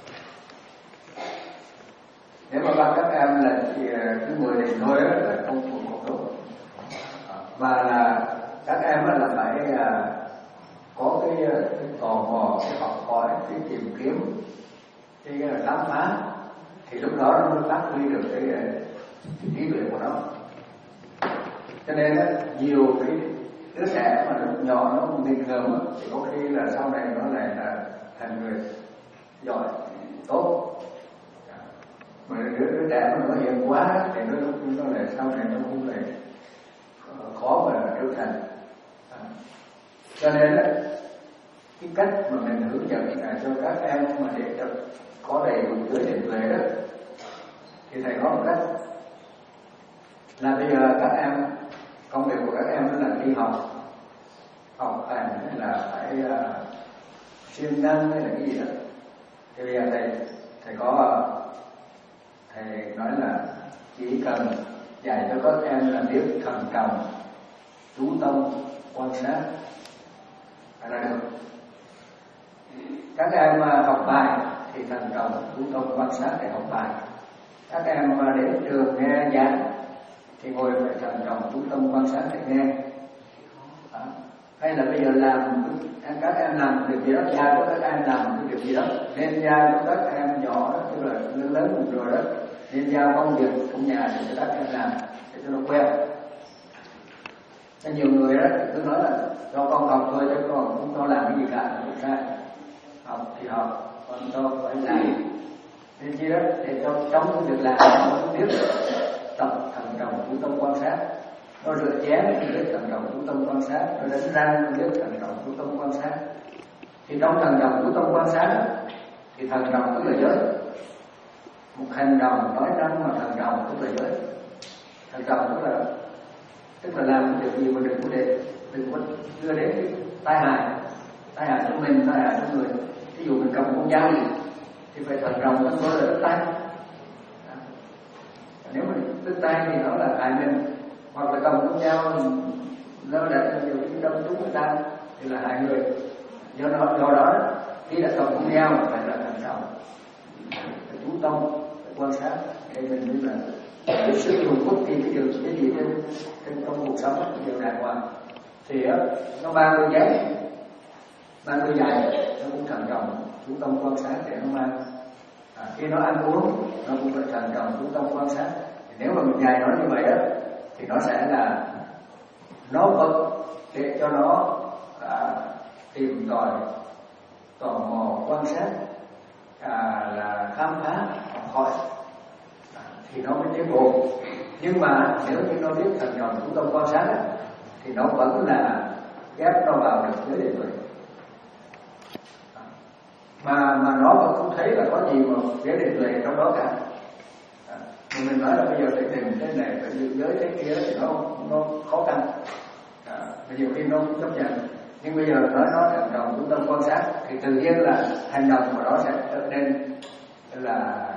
Nếu mà bắt các em là chỉ cứ mười định thôi đó, là không không không tốt. Và là các em là phải uh, có cái, cái tò mò, cái học hỏi, cái tìm kiếm, cái khám phá, thì lúc đó nó mới phát huy được cái, cái trí tuệ của nó. Cho nên đó, nhiều cái đứa trẻ mà lúc nhỏ nó nghịch ngợm thì có khi là sau này nó lại là thành người giỏi, tốt. Mà đứa, đứa trẻ mà nó hiền quá thì nó lúc nó lại sau này nó cũng lại khó mà trở thành. Cho nên đó, cái cách mà mình hướng dẫn là cho các em mà để cho có đầy đủ giới định tuệ đó, thì thầy có một cách là bây giờ các em, công việc của các em là đi học, học hành hay là phải uh, siêng năng hay là cái gì đó, thì bây giờ thầy thầy có thầy nói là chỉ cần dạy cho các em là biết thận trọng, chú tâm, quan sát là được. Các em học bài thì thận trọng, chú tâm, quan sát để học bài. Các em đến trường nghe giảng thì ngồi phải thận trọng, chú tâm, quan sát để nghe. Đó. Hay là bây giờ làm các em làm việc gì đó, giao cho các em làm cái việc gì đó, nên giao cho các em nhỏ đó, tức là lớn lớn rồi đó, nên giao công việc trong nhà để cho các em làm để cho nó quen. Nhiều người đó cứ nói là cho con học thôi chứ con không cho làm cái gì cả, không sai. Học thì học, còn cho phải làm. Nên chi đó để cho trong cái việc làm nó biết tập thận trọng, chú tâm quan sát. Nó rửa chén thì biết thận trọng, chú tâm quan sát. Nó đánh răng thì biết thận trọng, chú tâm quan sát. Thì trong thận trọng, chú tâm quan sát đó, thì thận trọng tức là giới. Một hành động nói năng mà thận trọng tức là giới. Thận trọng tức là tức là làm việc gì mà đừng có để đừng có đưa đến cái tai hại, tai hại cho mình, tai hại cho người. Ví dụ mình cầm con dao thì phải thận trọng, nó có là đứt tay. Nếu mà đứt tay thì nó là hại mình, hoặc là cầm con dao nó đã nhiều cái đâm trúng người ta thì là hại người. Do đó, do đó khi đã cầm con dao phải là thận trọng, phải chú tâm, phải quan sát để mình biết là cái sự dùng bất kỳ cái điều cái gì trên trên trong cuộc sống cái điều đàng hoàng thì đó, nó mang đôi giấy, mang đôi giày, nó cũng thận trọng, chú tâm quan sát để nó mang. À, khi nó ăn uống nó cũng phải thận trọng, chú tâm quan sát. Thì nếu mà mình dạy nó như vậy đó thì nó sẽ là nó vật để cho nó à, tìm tòi, tò mò, quan sát, à, là khám phá, học hỏi, à, thì nó mới tiến bộ. Nhưng mà nếu như nó biết thận trọng, chú tâm quan sát đó, thì nó vẫn là ghép nó vào được giới định tuệ. mà mà nó vẫn không thấy là có gì mà giới định tuệ trong đó cả. À, mình nói là bây giờ phải định thế này, phải giữ giới thế kia thì nó nó khó khăn. À, nhiều khi nó cũng chấp nhận, nhưng bây giờ nói nó thành đồng trung tâm quan sát thì tự nhiên là hành động của nó sẽ trở nên là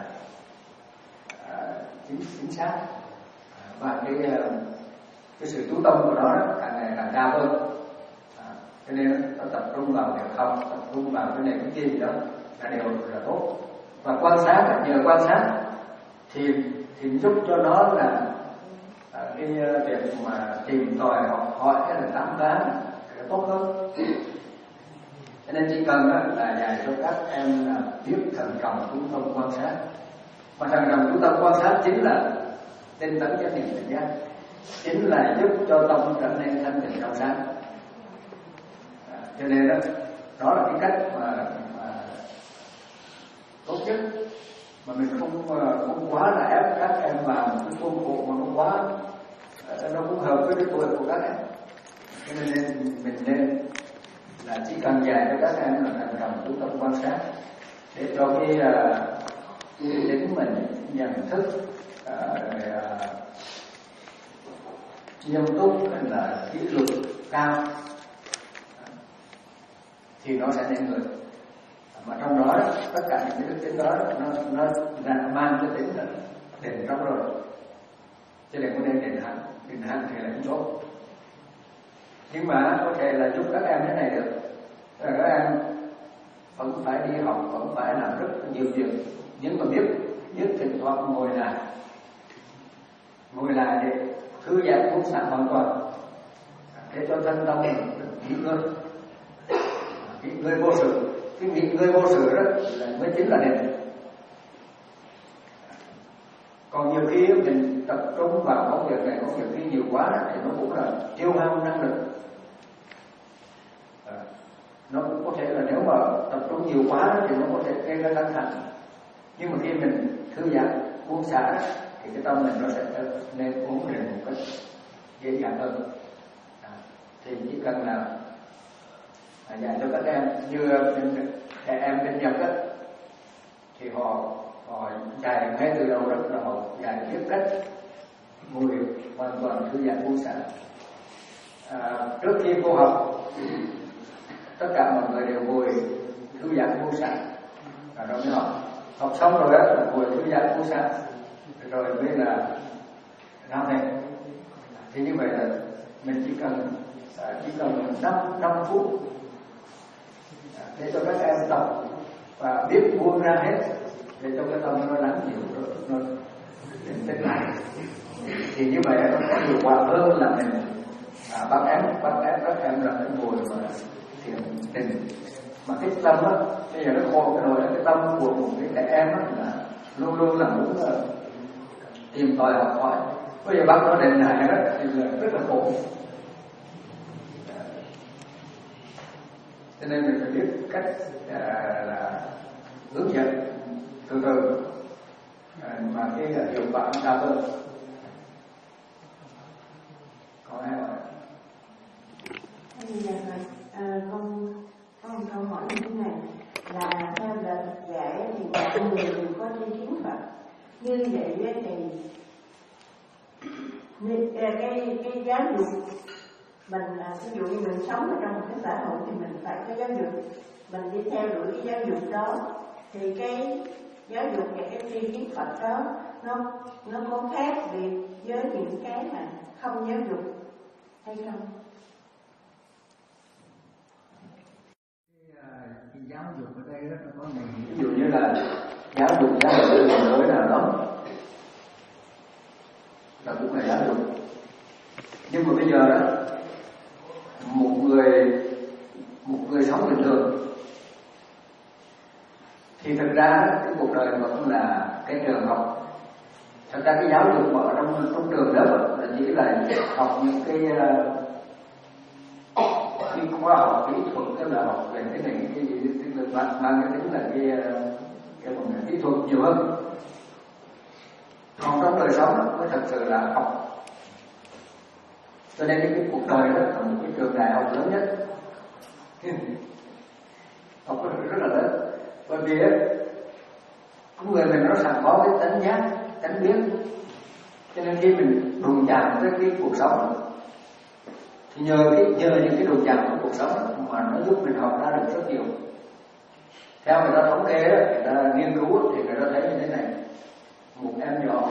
à, chính chính xác, à, và cái cái sự chú tâm của nó càng ngày càng cao hơn. À, cho nên nó tập trung vào việc học, tập trung vào cái này cái gì đó là đều là tốt. Và quan sát, nhờ quan sát thì thì giúp cho nó là à, cái việc mà tìm tòi học hỏi hay là khám phá nó tốt hơn. Cho nên chỉ cần là dạy cho các em là biết thần trọng chú tâm quan sát. Mà thần trọng chú tâm quan sát chính là tinh tấn chánh niệm tỉnh giác, chính là giúp cho tâm trở nên thanh tịnh trong sáng. À, cho nên đó, đó là cái cách mà, mà tốt nhất, mà mình không không quá là ép các em vào một cái khuôn khổ mà nó quá nó cũng hợp với cái tuổi của các em. Cho nên mình nên là chỉ cần dạy cho các em là thành cầm chú tâm quan sát để cho cái cái tính mình nhận thức uh, nghiêm túc là kỷ luật cao thì nó sẽ nên người. Mà trong đó tất cả những cái đức tính đó nó nó là mang cái tính là định trong rồi, chứ đừng có nên định hạnh. Định hạnh thì là cũng tốt, nhưng mà có thể là giúp các em thế này được, là các em vẫn phải đi học, vẫn phải làm rất nhiều việc, nhưng mà biết biết thỉnh thoảng ngồi lại ngồi lại để thư giãn buông xả hoàn toàn, để cho thân tâm mình nghỉ ngơi, nghỉ ngơi vô sự. Cái nghỉ ngơi vô sự đó là mới chính là định. Còn nhiều khi mình tập trung vào công việc này, công việc kia nhiều quá thì nó cũng là tiêu hao năng lực. À, nó cũng có thể là nếu mà tập trung nhiều quá thì nó có thể gây ra căng thẳng. Nhưng mà khi mình thư giãn, buông xả thì cái tâm mình nó sẽ nên ổn định một cách dễ dàng hơn. À, thì chỉ cần là à, dạy cho các em như trẻ em bên Nhật á, thì họ họ dạy ngay từ đầu rất là họ dạy biết cách ngồi hoàn toàn thư giãn buông xả. À, trước khi cô học tất cả mọi người đều ngồi thư giãn buông xả, và rồi mới học học xong rồi á là ngồi thư giãn buông xả, rồi mới là làm này. Thì như vậy là mình chỉ cần chỉ cần năm năm phút để cho các em tập và biết buông ra hết, để cho cái tâm nó lắng dịu rồi nó định tĩnh lại, thì như vậy nó có hiệu quả hơn là mình à, bắt ép bắt ép các em là phải ngồi và thiền định. Mà cái tâm á, bây giờ nó khổ cái rồi, cái tâm của một cái trẻ em á là luôn luôn là muốn uh, tìm tòi học hỏi. Bây giờ bắt nó định lại đó thì là rất là khổ. Cho nên mình phải biết cách uh, là hướng dẫn từ từ uh, mà cái uh, hiệu quả cao hơn. Có ai hỏi? Dạ rồi, à, con có một câu hỏi như thế này là theo lời dạy thì mọi người đều có tri kiến Phật, như vậy thì cái cái giáo dục mình, ví dụ như mình sống ở trong một cái xã hội thì mình phải có giáo dục, mình đi theo đuổi cái giáo dục đó, thì cái giáo dục và cái tri kiến Phật đó nó nó có khác biệt với những cái mà không giáo dục hay không? Cái giáo dục ở đây đó, nó có mình ví dụ như là giáo dục giáo dục một đối nào đó là cũng là giáo dục. Nhưng mà bây giờ đó một người một người sống bình thường thì thực ra cái cuộc đời vẫn là cái trường học. Thật ra cái giáo dục ở trong trong trường lớp là chỉ là học những cái cái khoa học kỹ thuật, tức là học về cái này cái gì, tức là mang, mang cái tính là cái cái phần kỹ thuật nhiều hơn. Còn trong đời sống mới thật sự là học. Cho nên cái cuộc đời đó là một cái trường đại học lớn nhất, học rất là lớn. Bởi vì con người mình nó sẵn có cái tánh giác, tánh biết, cho nên khi mình đụng chạm với cái cuộc sống thì nhờ cái nhờ những cái đụng chạm của cuộc sống mà nó giúp mình học ra được rất nhiều. Theo người ta thống kê đó, người ta nghiên cứu thì người ta thấy như thế này: một em nhỏ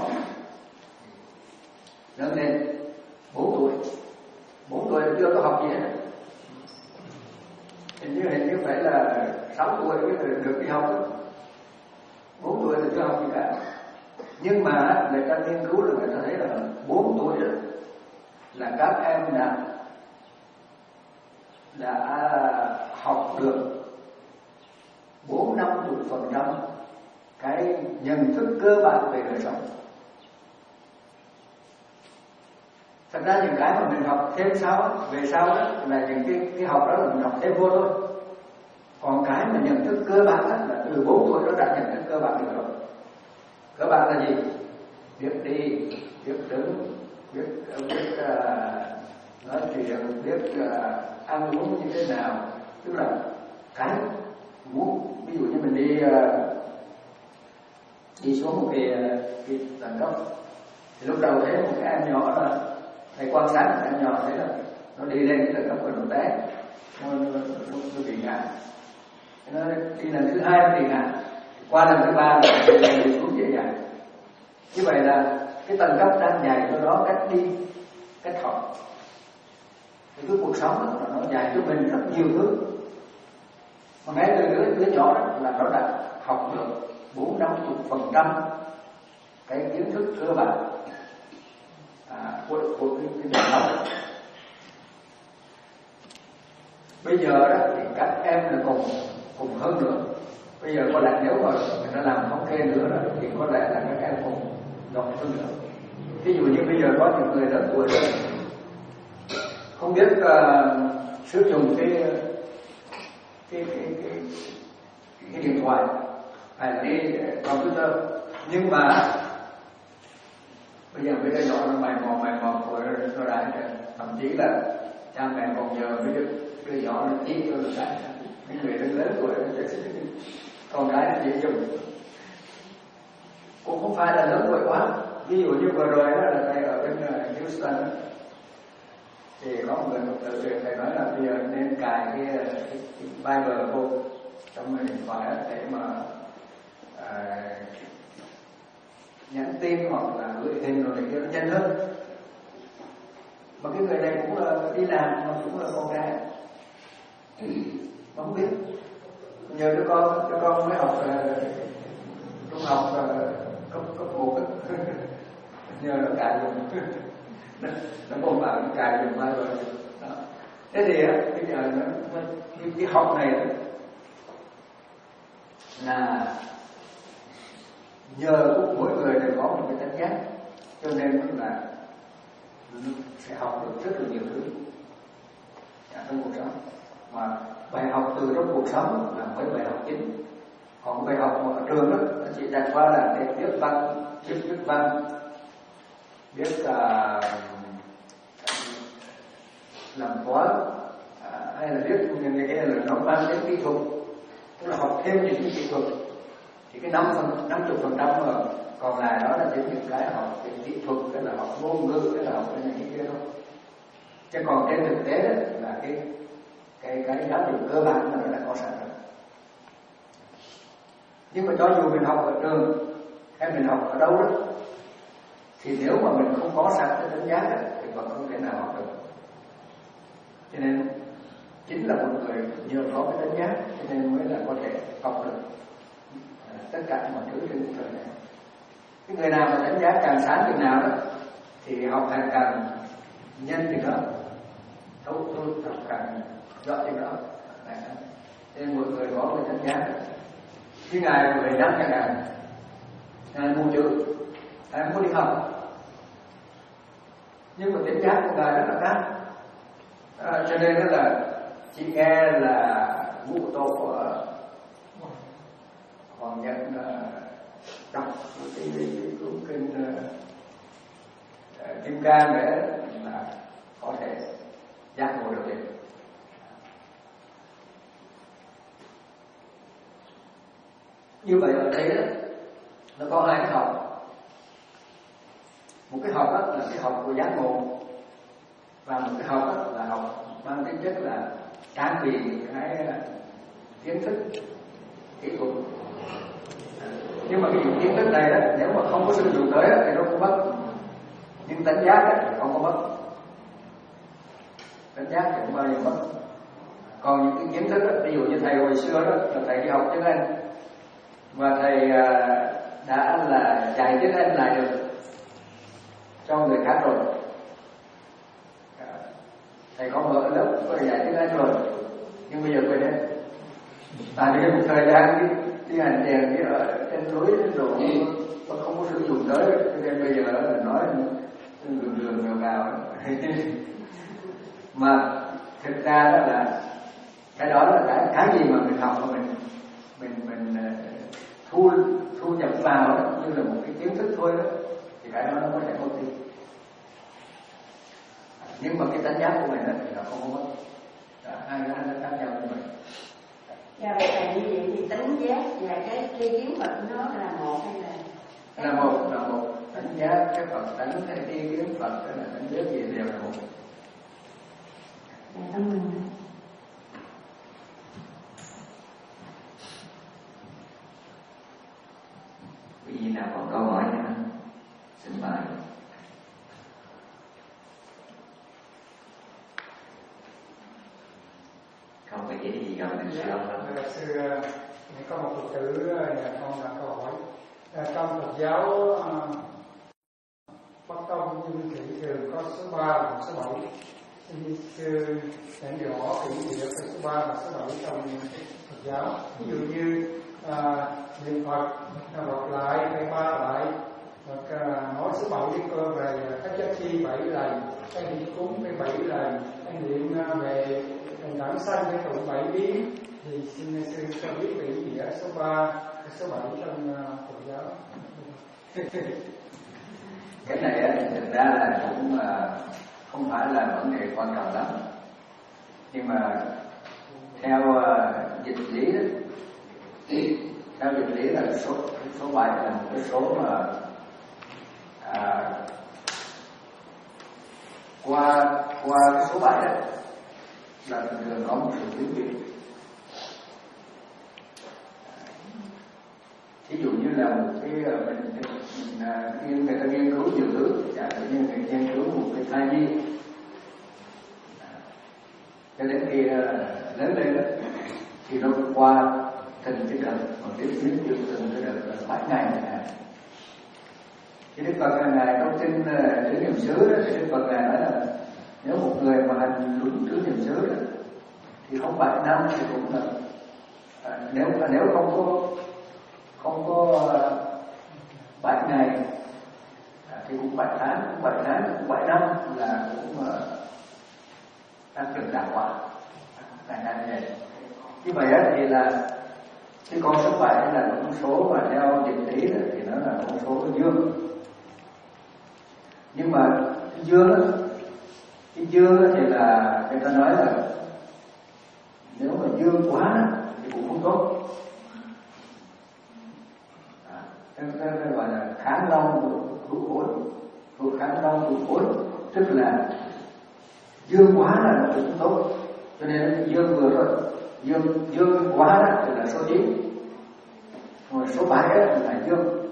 lớn lên bốn tuổi, bốn tuổi chưa có học gì hết, hình như hình như phải là sáu tuổi mới được đi học, bốn tuổi thì chưa học gì cả. Nhưng mà người ta nghiên cứu là người ta thấy là bốn tuổi đó là các em đã đã học được bốn năm chục phần trăm cái nhận thức cơ bản về đời sống. Thật ra những cái mà mình học thêm sau về sau đó là những cái cái học đó là mình học thêm vô thôi. Còn cái mà nhận thức cơ bản đó, là từ bốn tuổi nó đã nhận thức cơ bản được rồi. Cơ bản là gì? Biết đi, biết đứng, biết biết uh, nói chuyện, biết uh, ăn uống như thế nào. Tức là cái muốn, ví dụ như mình đi uh, đi xuống một cái, cái tầng cấp thì lúc đầu thấy một cái em nhỏ là thầy quan sát một em nhỏ thấy là nó đi lên cái tầng cấp của nó té, nó, nó, nó, nó bị ngã. Nó đi lần thứ hai nó bị ngã, qua lần thứ ba nó đi xuống dễ dàng. Như vậy là cái tầng cấp đang dạy cho nó cách đi, cách học. Thì cái cuộc sống đó, nó dạy cho mình rất nhiều thứ. Mà ngay từ đứa, đứa nhỏ đó là nó đã học được bốn năm chục phần trăm cái kiến thức cơ bản à, của, của cái, cái đời sống. Bây giờ đó thì các em là cùng cùng hơn nữa. Bây giờ có lẽ nếu mà người ta làm thống kê nữa đó, thì có lẽ là các em cùng giỏi hơn nữa. Ví dụ như bây giờ có những người lớn tuổi rồi không biết uh, sử dụng cái cái cái cái, cái điện thoại hay là cái computer, nhưng mà bây giờ mấy đứa nhỏ nó mày mò mày mò của nó đại, thậm chí là cha mẹ còn nhờ mấy đứa đứa nhỏ nó chỉ cho nó đại, mấy người lớn lớn tuổi nó sẽ con cái nó dễ dùng, cũng không phải là lớn tuổi quá. Ví dụ như vừa rồi đó là thầy ở bên Houston đó, thì có một người một tự việc thầy nói là bây giờ nên cài cái, cái, cái Bible vô trong điện thoại để mà à, nhắn tin hoặc là gửi hình rồi để cho nó nhanh hơn. Mà cái người này cũng là đi làm mà cũng là con gái, mà không biết. Nhờ đứa con, đứa con mới học uh, trung học uh, cấp cấp một nhờ nó cài dùng nó, nó không bảo nó cài dùng mai rồi đó. Thế thì bây giờ nó, nó cái, cái học này là nhờ mỗi người đều có một cái tánh giác, cho nên là sẽ học được rất là nhiều thứ trong cuộc sống. Mà bài học từ trong cuộc sống là mấy bài học chính. Còn bài học ở trường đó chỉ đặt qua là để viết văn, biết viết văn, biết uh, làm toán, uh, hay là biết những cái là nó mang đến kỹ thuật, tức là học thêm những cái kỹ thuật. Thì cái năm phần năm chục phần trăm mà còn lại đó là những cái học về kỹ thuật, cái là học ngôn ngữ, cái là học cái này cái kia thôi. Chứ còn trên thực tế đó là cái cái cái giáo dục cơ bản mà nó đã có sẵn rồi. Nhưng mà cho dù mình học ở trường hay mình học ở đâu đó, thì nếu mà mình không có sẵn cái đánh giá đó, thì vẫn không thể nào học được. Cho nên chính là một người nhờ có cái đánh giá cho nên mới là có thể học được à, tất cả mọi thứ trên cuộc đời này. Cái người nào mà đánh giá càng sáng chừng nào đó thì học càng càng nhanh chừng đó, thấu thấu học càng giỏi chừng đó. Nên mọi người có cái đánh giá. Khi ngài về nhắc cho ngài, ngài mua chữ, ngài muốn đi học, nhưng mà đánh giá của ngài rất là cao. À, cho nên là chị nghe là ngũ tổ của Hoàng Nhân đọc cái cuốn kinh Kim Cang để là có thể giác ngộ được liền. Như vậy ở đây đó, nó có hai cái học. Một cái học đó là cái học của giác ngộ, và một cái học đó là học mang tính chất là trang bị cái kiến thức kỹ thuật. Nhưng mà cái kiến thức này đó, nếu mà không có sử dụng tới đó, thì nó không mất. Nhưng tánh giác đó, thì không có mất. Tánh giác thì không bao giờ mất. Còn những cái kiến thức đó, ví dụ như thầy hồi xưa đó là thầy đi học tiếng Anh, và thầy đã là dạy tiếng Anh lại được cho người khác rồi. Thầy có mở lớp có dạy tiếng Anh rồi, nhưng bây giờ quên hết. Tại vì một thời gian đi, đi hành đèn đi ở trên núi trên đồ nó không có sử dụng tới, cho nên bây giờ là nói đường đường ngào ngào. Mà thực ra đó là cái đó là cái cái gì mà mình học mà mình mình mình thu thu nhập vào đó, như là một cái kiến thức thôi đó, thì cái đó nó có thể mất đi. Nhưng mà cái tánh giác của mình đó thì nó không có mất. Hai cái nó khác nhau như vậy. Dạ, vậy là như vậy thì tánh giác và cái tri kiến Phật nó là một hay là? Là một, là một. Tánh giác, cái Phật tánh, cái tri kiến Phật, cái là tánh giác gì đều là một. Dạ, tâm mình. Quý vị nào còn câu hỏi nữa? Xin mời. Không có gì gì gần mình sư không? Dạ, sư có một Phật tử nhà con đặt câu hỏi. Trong Phật giáo Bắc Tông nhưng thị thường có số ba và số bảy. Xin sư giảng rõ kỹ nghĩa cái số ba và số bảy trong Phật giáo. Ví dụ như à, niệm Phật đọc lại hay ba lại, hoặc à, nói số bảy đi cơ về các giác chi bảy lần, hay niệm cúng cái bảy lần, hay niệm về thành đẳng sanh cái tụng bảy biến, thì xin sư cho biết về ý nghĩa số ba, số bảy trong Phật giáo. Cái này thì thực ra là cũng không phải là vấn đề quan trọng lắm, nhưng mà theo uh, dịch lý đó, theo dịch lý là số số bảy là một cái số mà à, qua qua cái số bảy đó là thường có một sự biến chuyển. Ví dụ như là một cái mình, mình, mình người ta nghiên cứu nhiều thứ, chẳng hạn như người nghiên cứu một cái thai nhi, cho đến khi lớn lên đó thì nó qua từng cái đợt mà tiếp biến từ từng cái đợt là bảy ngày này. Thì Đức Phật ngài trong kinh tứ niệm xứ đó, thì Đức Phật ngài nói là nếu một người mà hành đúng tứ niệm xứ đó, thì không bảy năm thì cũng là à, nếu nếu không có không có bảy ngày à, thì cũng bảy tháng, cũng bảy tháng, cũng bảy năm là cũng uh, đang được đàng hoàng. Ngài nói như vậy. Như vậy á, thì là cái con số bảy là con số mà theo dịch lý thì nó là con số dương. Nhưng mà cái dương đó, cái dương thì là người ta nói là nếu mà dương quá thì cũng không tốt. Cái, cái, cái gọi là kháng long hữu khối, thuộc kháng long hữu khối, tức là dương quá là nó cũng không tốt. Cho nên dương vừa rồi, dương dương quá thì là số chín, rồi số bảy là dương.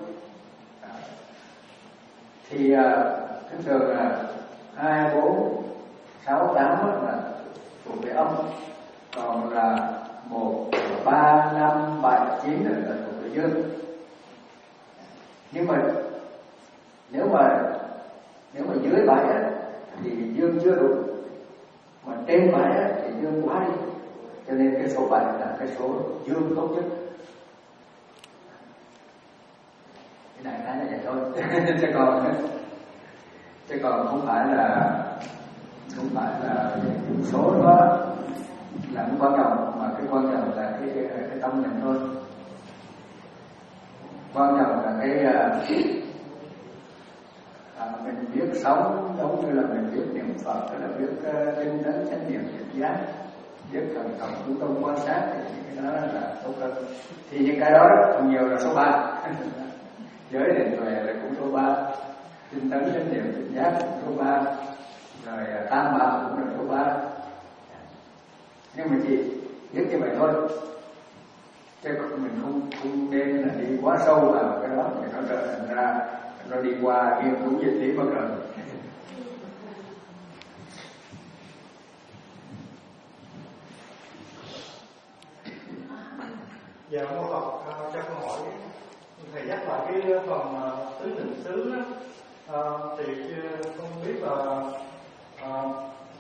Thì thông thường là hai, bốn, sáu, tám là thuộc về âm, còn là một, ba, năm, bảy, chín là thuộc về dương. Nhưng mà nếu mà nếu mà dưới bảy thì dương chưa đủ, mà trên bảy thì dương quá đi, cho nên cái số bảy là cái số dương tốt nhất. Cái này cái là vậy thôi. chứ còn chứ còn không phải là không phải là cái số đó là cái quan trọng, mà cái quan trọng là cái cái tâm mình thôi. Quan trọng là cái à, mình biết sống giống như là mình biết niệm Phật, là biết uh, tinh tấn chánh niệm tỉnh giác, biết thần thông chú tâm quan sát thì cái đó là tốt hơn. Thì những cái đó phần nhiều là số ba. Giới định tuệ là cũng số ba, tinh tấn chánh niệm tỉnh giác cũng số ba, rồi tam bảo cũng là số ba. Nhưng mà chỉ biết như vậy thôi, chứ mình không không nên là đi quá sâu vào cái đó thì nó trở thành ra nó đi qua nghiên cứu dịch lý bất ngờ. Giờ câu học uh, cho câu hỏi thầy nhắc lại cái phần uh, tứ niệm xứ đó. Uh, thì uh, không biết là uh,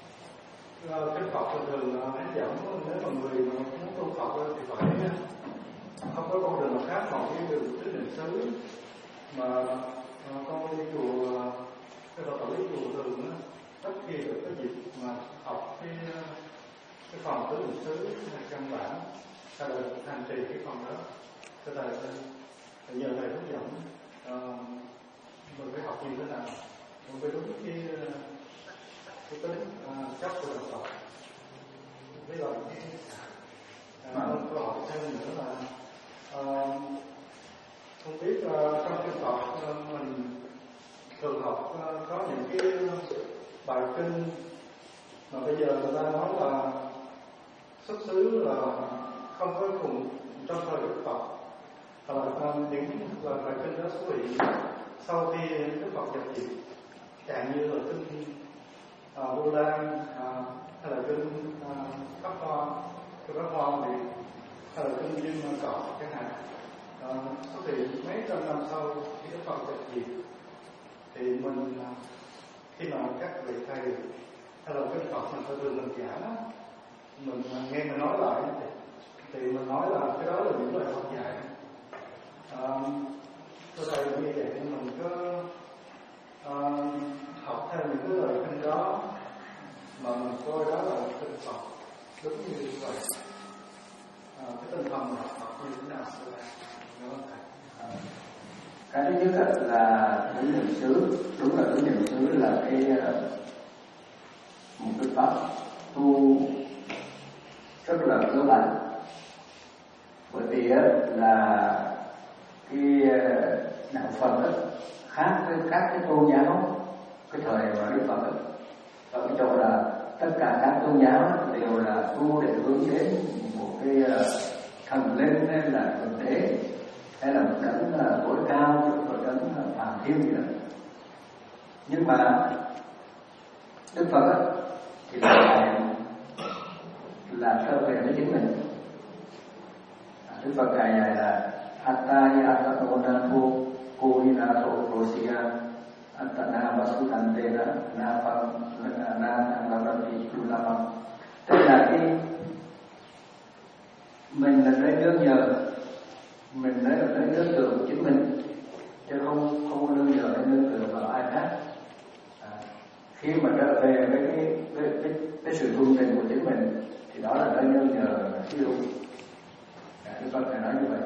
uh, cái Phật thường thường uh, hướng dẫn nếu mà người mà muốn tu Phật thì phải uh, không có con đường nào khác ngoài cái đường tứ niệm xứ. Mà uh, con đi chùa uh, cái Phật tử đi chùa thường uh, tất khi được cái dịp mà học cái uh, cái phần tứ niệm xứ là căn bản ta được hành trì cái phần đó. Thưa thầy, thầy nhờ thầy hướng dẫn uh, mình phải học như thế nào mình phải đúng cái cái tính uh, chất của đạo Phật. Với lại uh, câu hỏi thêm nữa là uh, không biết uh, trong kinh Phật uh, mình thường học uh, có những cái bài kinh mà bây giờ người ta nói là xuất xứ là không có cùng trong thời Đức Phật, hoặc là những lời bài kinh đó xuất hiện sau khi Đức Phật nhập diệt, chẳng như là kinh uh, Vô Lan uh, hay là kinh uh, Pháp Hoa, kinh Pháp Hoa thì hay là kinh Duyên Cỏ chẳng hạn, uh, xuất hiện mấy trăm năm sau khi Đức Phật nhập diệt, thì mình uh, khi mà các vị thầy hay là kinh Phật mình phải thường mình giảng đó, mình uh, nghe mình nói lại thì thì mình nói là cái đó là những lời Phật dạy. À, tôi thầy như vậy thì mình có à, học theo những cái lời kinh đó mà mình coi đó là kinh Phật đúng như vậy. À, cái tinh thần học Phật như thế nào thưa thầy? Đúng không thầy? À, cái thứ nhất là tứ niệm xứ. Đúng là tứ niệm xứ là cái một cái pháp tu rất là cơ bản. Bởi vì là cái đạo Phật đó, khác với các cái tôn giáo cái thời mà Đức Phật đó, ở cái chỗ là tất cả các tôn giáo đều là tu để hướng đến một cái thần linh hay là thượng đế hay là một đấng tối cao, một đấng phàm thiên gì đó. Nhưng mà Đức Phật đó, thì là là trở về với chính mình. Đức Phật Ngài dạy là Attaya Attanonatho Kohinato Rosia Attana Vasudantena Napam Nanamati Kulamam. Tức là cái mình là nơi nương nhờ, mình là nơi nương tựa của chính mình, chứ không không nương nhờ nơi nương tựa vào ai khác. À, khi mà trở về với cái cái, cái, cái sự thuần tình của chính mình thì đó là nơi nương nhờ siêu. Đức Phật phải nói như vậy.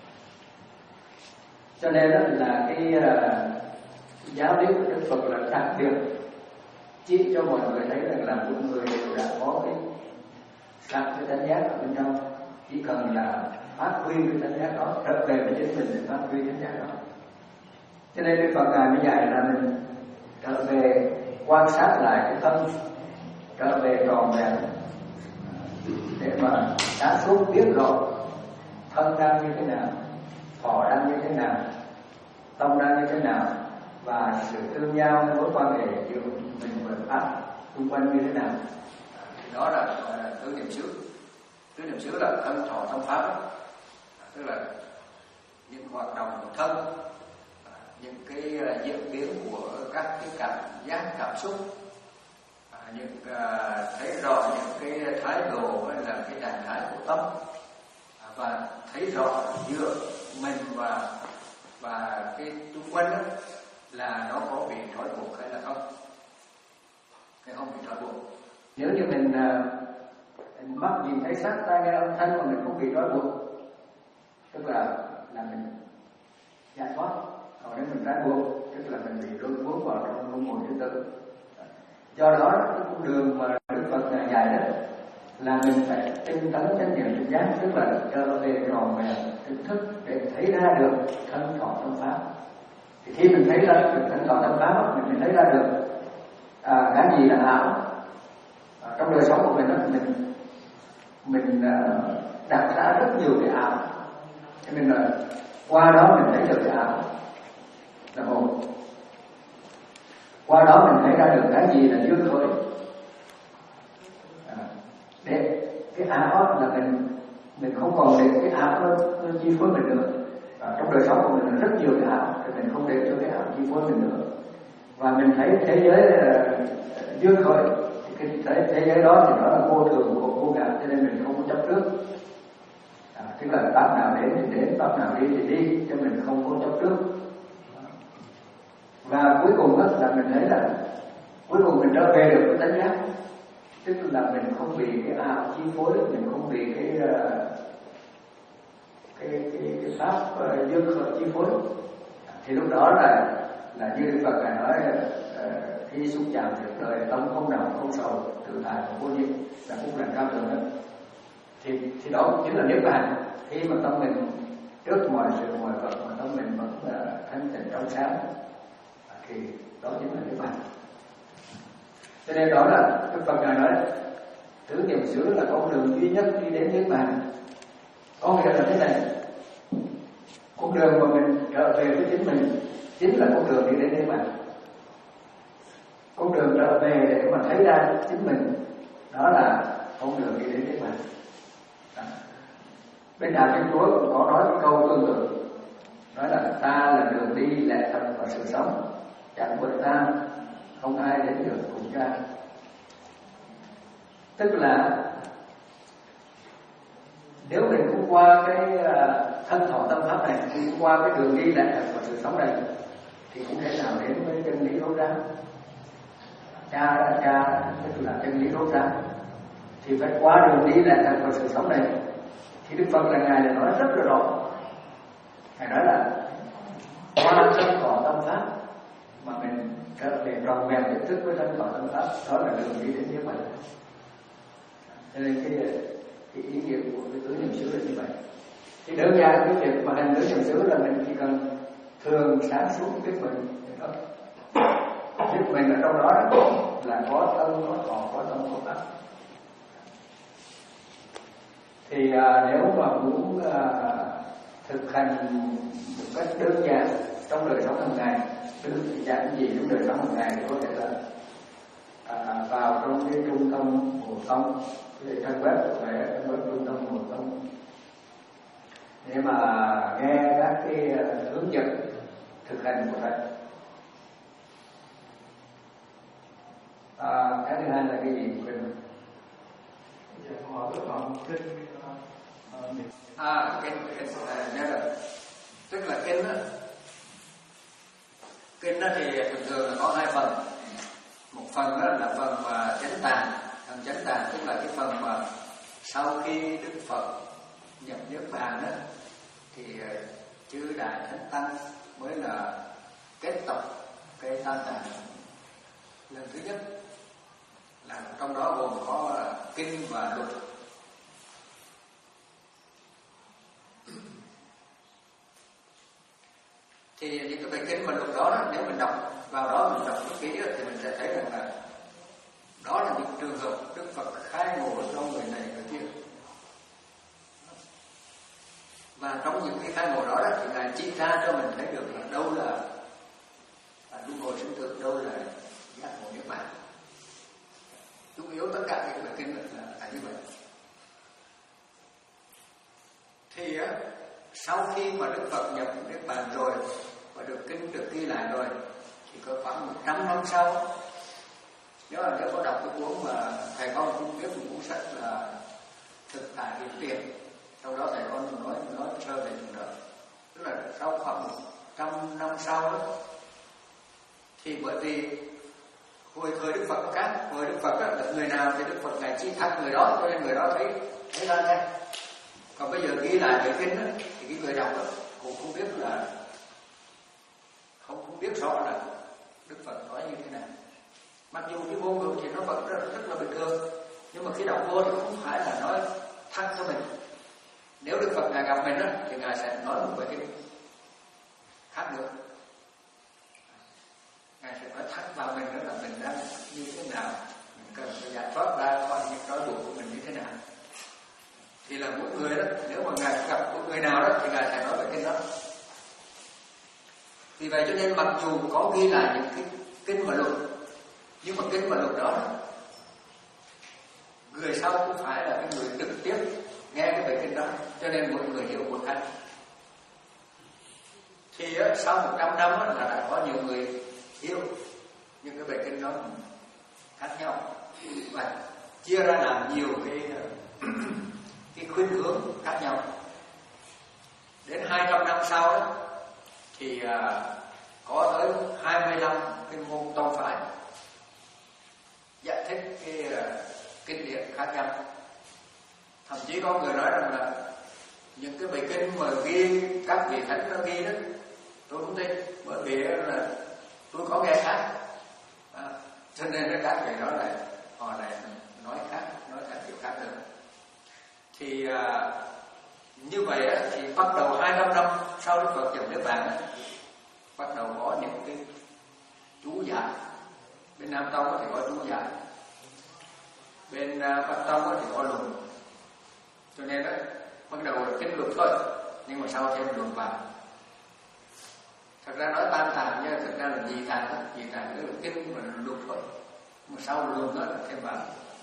Cho nên đó là cái uh, giáo lý của Đức Phật là đặc biệt chỉ cho mọi người thấy rằng là một người đều đã có cái sẵn cái chánh giác ở bên trong, chỉ cần là phát huy cái chánh giác đó, trở về với chính mình để phát huy chánh giác đó. Cho nên Đức Phật Ngài mới dạy là mình trở về quan sát lại cái thân, trở về tròn vẹn để mà sáng suốt biết rõ thân đang như thế nào, thọ đang như thế nào, tâm đang như thế nào, và sự tương giao mối quan hệ giữa mình và pháp xung quanh như thế nào. Thì đó là gọi là tứ niệm xứ. Tứ niệm xứ là thân thọ tâm pháp đó. Tức là những hoạt động của thân, những cái diễn biến của các cái cảm giác cảm xúc, những thấy rõ những cái thái độ hay là cái trạng thái của tâm, và thấy rõ giữa mình và và cái xung quanh đó là nó có bị trói buộc hay là không, hay không bị trói buộc. Nếu như mình, mình mắt nhìn thấy sắc, tai nghe âm thanh mà mình không bị trói buộc, tức là là mình giải thoát. Còn nếu mình trói buộc, tức là mình bị luân vướng vào trong luân hồi thứ tự. Do đó cái con đường mà Đức Phật Ngài dạy đó là mình phải tinh tấn chánh niệm tỉnh giác, tức là trở về tròn vẹn tỉnh thức để thấy ra được thân thọ tâm pháp. Thì khi mình thấy ra được thân thọ tâm pháp, mình mới thấy ra được à, cái gì là ảo. À, trong đời sống của mình đó, mình mình uh, đặt ra rất nhiều cái ảo, cho nên là qua đó mình thấy được cái ảo là một. Qua đó mình thấy ra được cái gì là dương khởi. À, để cái ảo là mình mình không còn để cái ảo nó, nó chi phối mình nữa. À, trong đời sống của mình là rất nhiều cái ảo, thì mình không để cho cái ảo chi phối mình nữa. Và mình thấy thế giới uh, dương khởi, thì cái thế, thế giới đó thì nó là vô thường, vô, vô ngã, cho nên mình không có chấp trước. À, tức là pháp nào đến thì đến, pháp nào đi thì đi, cho mình không có chấp trước. Và cuối cùng đó là mình thấy là cuối cùng mình trở về được cái tánh giác, tức là mình không bị cái ảo chi phối, mình không bị cái cái cái, cái pháp uh, dương khởi chi phối. Thì lúc đó là là như Đức Phật Ngài nói uh, khi xúc chạm việc đời tâm không nào không sầu, tự tại và vô nhiên, là cũng là cao thượng đó. Thì thì đó chính là niết bàn. Khi mà tâm mình trước mọi sự mọi vật mà tâm mình vẫn uh, thanh tịnh trong sáng, thì đó chính là niết bàn. Cho nên đó là Đức Phật Ngài nói tứ niệm xứ là con đường duy nhất đi đến niết bàn. Có nghĩa là thế này, con đường mà mình trở về với chính mình chính là con đường đi đến niết bàn. Con đường trở về để mà thấy ra chính mình, đó là con đường đi đến niết bàn. Bên Đạo Thiên Chúa cũng có nói cái câu tương tự, nói là ta là đường đi, lẽ thật và sự sống, chẳng vượt ta không ai đến được cùng cha. Tức là nếu mình cũng qua cái thân thọ tâm pháp này, cũng qua cái đường đi lẽ thật và sự sống này, thì cũng thể nào đến với chân lý rốt ráo. Cha cha tức là chân lý rốt ráo, thì phải qua đường đi lẽ thật và sự sống này. Thì Đức Phật là Ngài là nói rất là rõ. Ngài nói là qua thân thọ tâm pháp mà mình trở về tròn vẹn nhận thức với thân thọ tâm pháp, đó là đường đi đến niết bàn. Cho nên cái cái ý nghĩa của cái tứ niệm xứ là như vậy. Thì đơn giản cái việc mà hành tứ niệm xứ là mình chỉ cần thường sáng suốt biết mình đó, biết mình ở trong đó là có thân, có thọ, có tâm, có pháp. Thì à, nếu mà muốn à, thực hành một cách đơn giản trong đời sống hàng ngày, đơn giản gì trong đời sống hàng ngày thì có thể là à, vào trong cái trung tâm Hồ Tông, cái trang web của thầy, trang web trung tâm Hồ Tông, để mà nghe các cái hướng dẫn thực hành của thầy. À, cái thứ hai là cái gì quên à kinh kinh nhớ rồi, tức là kinh đó, kinh đó thì thường thường là có hai phần. Một phần đó là phần mà chánh tạng, phần chánh tạng tức là cái phần mà sau khi Đức Phật nhập niết bàn đó thì chư đại thánh tăng mới là kết tập cái tam tạng lần thứ nhất, là trong đó gồm có kinh và luật. Thì những cái bài kinh và luật đó, đó nếu mình đọc vào đó, mình đọc rất kỹ thì mình sẽ thấy rằng là đó là những trường hợp Đức Phật khai ngộ cho người này người kia. Và trong những cái khai ngộ đó, đó thì Ngài chỉ ra cho mình thấy được là đâu là luân hồi sinh tử, đâu là giác ngộ niết bàn. Chủ yếu tất cả những bài kinh là, là như vậy. Thì á, sau khi mà Đức Phật nhập niết bàn rồi và được kinh được ghi lại rồi, thì có khoảng một trăm năm sau, nếu là nếu có đọc cái cuốn mà thầy con cũng biết một cuốn sách là Thực Tại Hiện Tiền, sau đó thầy con nói nói sơ về chuyện đó, tức là sau khoảng một trăm năm sau đó, thì bởi vì hồi thời Đức Phật khác, hồi Đức Phật là người nào thì Đức Phật Ngài chỉ thẳng người đó, cho nên người đó thấy thấy ra ngay. Còn bây giờ ghi lại bài kinh đó, thì cái người đọc đó cũng không biết là không không biết rõ là Đức Phật nói như thế nào. Mặc dù cái ngôn ngữ thì nó vẫn rất, rất là bình thường, Nhưng mà khi đọc vô thì không phải là nói thẳng cho mình. Nếu Đức Phật Ngài gặp mình đó, thì Ngài sẽ nói một bài kinh khác nữa. Ngài sẽ nói thẳng vào mình đó là mình đang như thế nào, mình cần phải giải thoát ra khỏi những trói buộc của mình như thế nào. Thì là mỗi người đó, nếu mà Ngài gặp một người nào đó thì Ngài sẽ nói bài kinh đó. Vì vậy cho nên mặc dù có ghi lại những cái kinh và luật, nhưng mà kinh và luật đó người sau cũng phải là cái người trực tiếp nghe cái bài kinh đó, cho nên mỗi người hiểu một cách. Thì á, sau một trăm năm á, là đã có nhiều người hiểu những cái bài kinh đó khác nhau và chia ra làm nhiều cái cái khuynh hướng khác nhau. Đến hai trăm năm sau đó thì à, có tới hai mươi lăm cái môn tông phái giải thích cái uh, kinh điển khác nhau. Thậm chí có người nói rằng là những cái bài kinh mà ghi các vị thánh nó ghi đó tôi không tin, bởi vì là tôi có nghe khác, à, cho nên các vị nói lại họ lại nói khác, nói theo kiểu khác nữa. Thì uh, như vậy á, thì bắt đầu hai trăm năm sau Đức Phật nhập Niết Bàn, bắt đầu có những cái chú giải. Bên Nam Tông thì có chú giải, bên Bắc Tông thì có luận. Cho nên đó, bắt đầu là kinh luật thôi, nhưng mà sau thêm luận vào. Thật ra nói tam tạng nhưng thật ra là nhị tạng đó, nhị tạng tức là kinh và luật thôi, mà sau luận đó là thêm vào.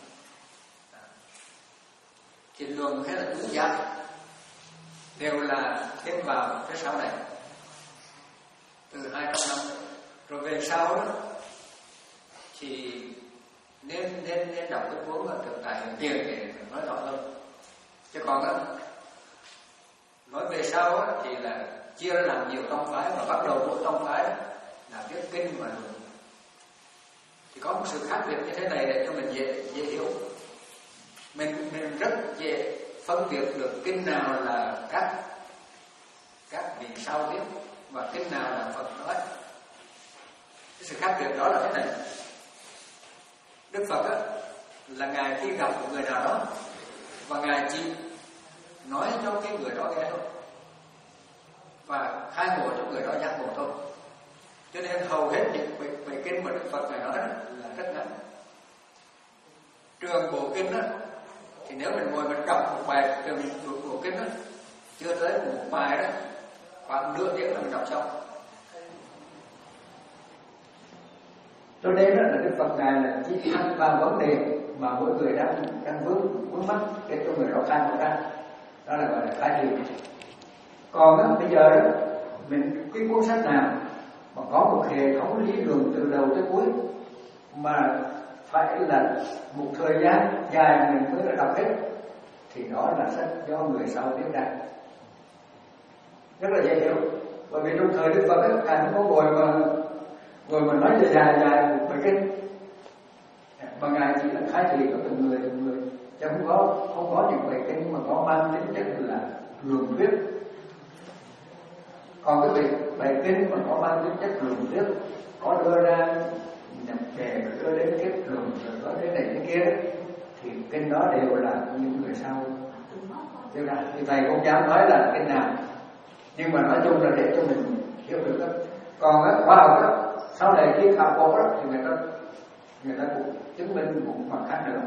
Thì luận hay là chú giải đều là thêm vào cái sau này từ hai trăm năm. Rồi về sau đó thì nên nên nên đọc cái cuốn mà Thực Tại Hiện Tiền để nói rõ hơn. Chứ còn á, nói về sau á, thì là chia ra làm nhiều tông phái, và bắt đầu mỗi tông phái là viết kinh và luận. Thì có một sự khác biệt như thế này để cho mình dễ dễ hiểu. Mình mình rất dễ phân biệt được kinh nào là các các vị sau viết và kinh nào là Phật nói. Cái sự khác biệt đó là thế này. Đức Phật á, là Ngài khi gặp một người nào đó và Ngài chỉ nói cho cái người đó nghe thôi, và khai ngộ cho người đó giác ngộ thôi. Cho nên hầu hết những bài, bài kinh mà Đức Phật Ngài nói là rất ngắn. Trường bộ kinh á, thì nếu mình ngồi mình đọc một bài trường bộ kinh á, chưa tới một bài đó, khoảng nửa tiếng là mình đọc xong. Cho nên là Đức Phật Ngài là chỉ thẳng vào vấn đề mà mỗi người đang đang vướng vướng mắc để cho người đó khai mở ra, đó là gọi là khai thị. Còn đó, bây giờ đó, mình cái cuốn sách nào mà có một hệ thống lý luận từ đầu tới cuối mà phải là một thời gian dài mình mới là đọc hết, thì đó là sách do người sau viết ra, rất là dễ hiểu. Bởi vì trong thời Đức Phật ấy, Ngài không có ngồi mà ngồi mà nói dài dài dài một bài kinh, mà Ngài chỉ là khai thị cho từng người từng người, chứ không có không có những bài kinh mà có mang tính chất là luận thuyết. Còn cái bài, bài kinh mà có mang tính chất luận thuyết, có đưa ra nhập đề rồi đưa đến kết luận rồi có đến này đến kia, thì kinh đó đều là những người sau đưa ra. Thì thầy không dám nói là kinh nào, nhưng mà nói chung là để cho mình hiểu được đó. Còn á, khoa học đó, sau này khi khảo cổ đó thì người ta người ta cũng chứng minh một mặt khác nữa,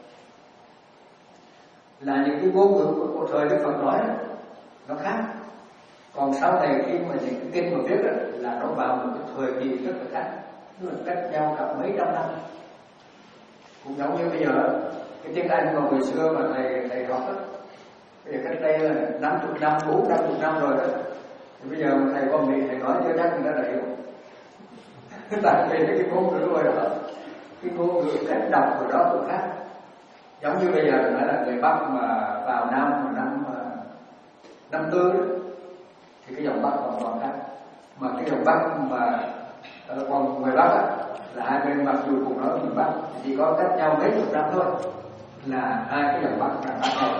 là những cái ngôn ngữ của, của thời Đức Phật nói đó, nó khác. Còn sau này khi mà những cái kinh mà viết đó, là nó vào một cái thời kỳ rất là khác, tức là cách nhau cả mấy trăm năm. Cũng giống như bây giờ cái tiếng Anh mà hồi xưa mà thầy thầy học đó, bây giờ cách đây là năm chục năm, bốn năm chục năm rồi đó, thì bây giờ mà thầy qua Mỹ thầy nói chưa chắc người ta đã hiểu. Tại vì cái ngôn ngữ rồi đó, cái ngôn ngữ cách đọc của đó cũng khác. Giống như bây giờ nói là người Bắc mà vào Nam mà năm năm tư đó, thì cái dòng Bắc còn còn khác, mà cái dòng Bắc mà còn người Bắc á, là hai bên mặc dù cùng nói miền Bắc, chỉ có cách nhau mấy chục năm thôi, là hai cái dòng Bắc là khác nhau.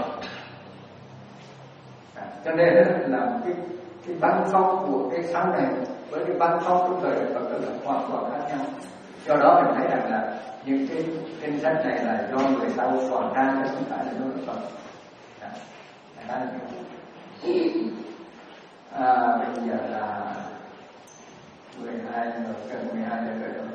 Cho nên là cái cái văn phong của cái sau này với cái văn phong của thời Đức Phật là hoàn toàn khác nhau. Do đó mình thấy rằng là những cái kinh sách này là do người sau soạn ra chứ không phải là do Đức Phật. Đó là à, bây giờ là mười hai giờ, gần mười hai giờ rồi.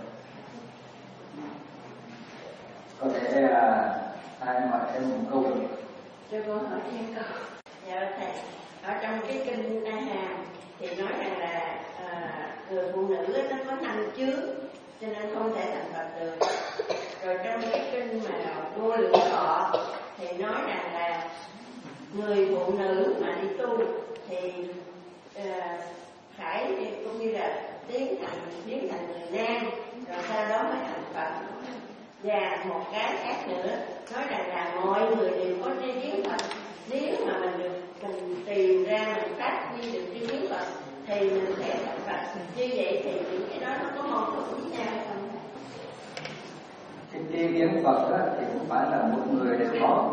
Có thể à, ai hỏi em một câu được? Cho con hỏi thêm câu. Dạ thầy, ở trong cái kinh A Hàm thì nói rằng là à, người phụ nữ nó có năm chướng cho nên không thể thành Phật được. Rồi trong cái kinh mà Vô Lượng Thọ thì nói rằng là người phụ nữ mà đi tu thì uh, phải cũng như là tiến thành biến thành người nam, rồi sau đó mới thành Phật. Và một cái khác nữa nói rằng là mọi người đều có tri kiến Phật. Nếu mà mình được mình tìm ra mình phát huy được tri kiến Phật thì mình sẽ thành Phật. Như vậy thì những cái đó nó có mâu thuẫn với nhau hay không? Cái tri kiến Phật đó, thì không phải là một người đều có,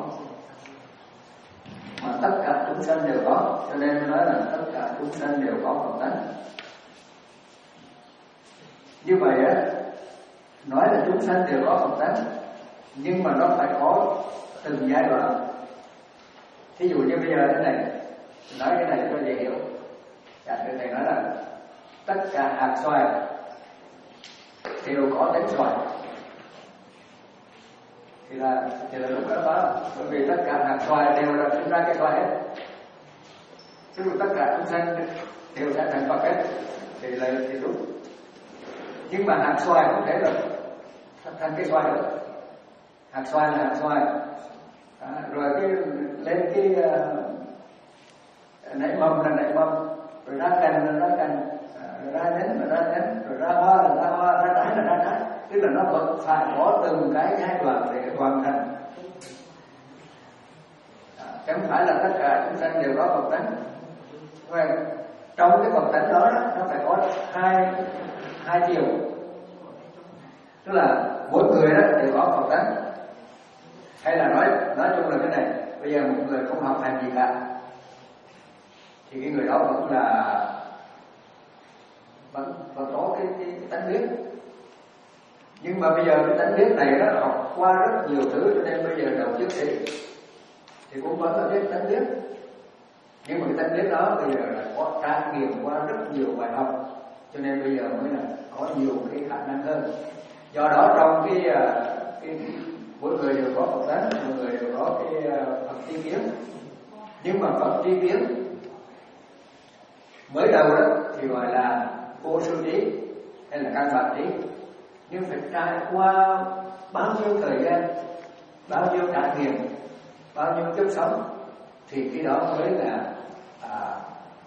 mà tất cả chúng sanh đều có, cho nên nói là tất cả chúng sanh đều có Phật tánh. Như vậy á, nói là chúng sanh đều có Phật tánh, nhưng mà nó phải có từng giai đoạn. Thí dụ như bây giờ thế này, nói cái này cho dễ hiểu. Dạ, cái này nói là tất cả hạt xoài đều có tính xoài. Thì là, thì là lúc đó đó, bởi vì tất cả hạt xoài đều là sinh ra cái xoài hết. Tức là tất cả chúng sanh đều đã thành Phật hết, thì là thì đúng. Nhưng mà hạt xoài không thể là thành cái xoài được. Hạt xoài là hạt xoài. À, rồi cái lên cái uh, nảy mầm là nảy mầm, rồi ra cành là ra cành, à, rồi ra nhánh là ra nhánh, rồi ra hoa là ra hoa, ra trái là ra trái. Tức là nó vẫn phải có từng cái giai đoạn để hoàn thành. À, không phải là tất cả chúng sanh đều có Phật tánh. Và trong cái Phật tánh đó, đó nó phải có hai hai chiều. Tức là mỗi người đó đều có Phật tánh. Hay là nói nói chung là cái này, bây giờ một người không học hành gì cả thì cái người đó vẫn là vẫn vẫn có cái, cái, cái tánh biết. Nhưng mà bây giờ cái tánh biết này nó học qua rất nhiều thứ, cho nên bây giờ đầu chức sĩ thì cũng vẫn là biết tánh biết. Nhưng mà cái tánh biết đó bây giờ là có trải nghiệm qua rất nhiều bài học, cho nên bây giờ mới là có nhiều cái khả năng hơn. Do đó trong cái cái, cái mỗi người đều có Phật tánh, mỗi người đều có cái Phật tri kiến. Nhưng mà Phật tri kiến mới đầu đó thì gọi là vô sư trí hay là căn bản trí, nhưng phải trải qua bao nhiêu thời gian, bao nhiêu trải nghiệm, bao nhiêu kiếp sống thì cái đó mới là à,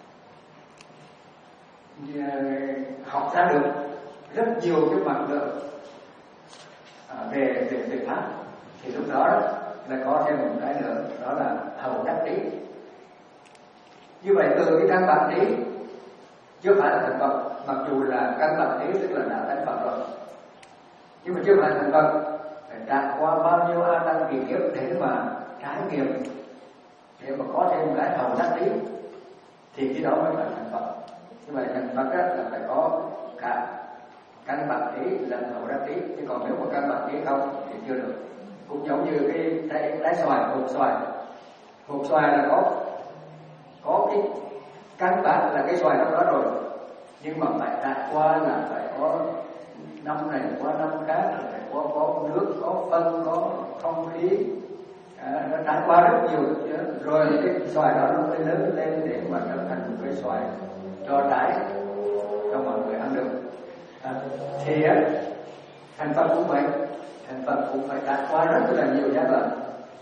học ra được rất nhiều cái mặt lượng à, về về về pháp. Thì lúc đó, đó là có thêm một cái nữa, đó là hầu đắc trí. Như vậy từ cái căn bản trí chưa phải là thành Phật, mặc dù là căn bản trí tức là đã thành Phật rồi, nhưng mà chưa phải thành Phật, phải trải qua bao nhiêu a tăng kỳ kiếp để mà trải nghiệm, để mà có thêm một cái hầu đắc trí thì cái đó mới phải thành Phật. Như vậy thành Phật là phải có cả căn bản trí lẫn hầu đắc trí, chứ còn nếu mà căn bản trí không thì chưa được. Cũng giống như cái trái, trái xoài, hột xoài, hột xoài là có có cái căn bản là cái xoài trong đó rồi, nhưng mà phải trải qua là phải có năm này qua năm khác, phải có có nước, có phân, có không khí, à, nó trải qua rất nhiều rồi cái xoài đó nó mới lớn lên để mà trở thành một cái xoài cho trái cho mọi người ăn được. À, thì á, thành Phật cũng vậy, thành Phật cũng phải trải qua rất là nhiều giai đoạn.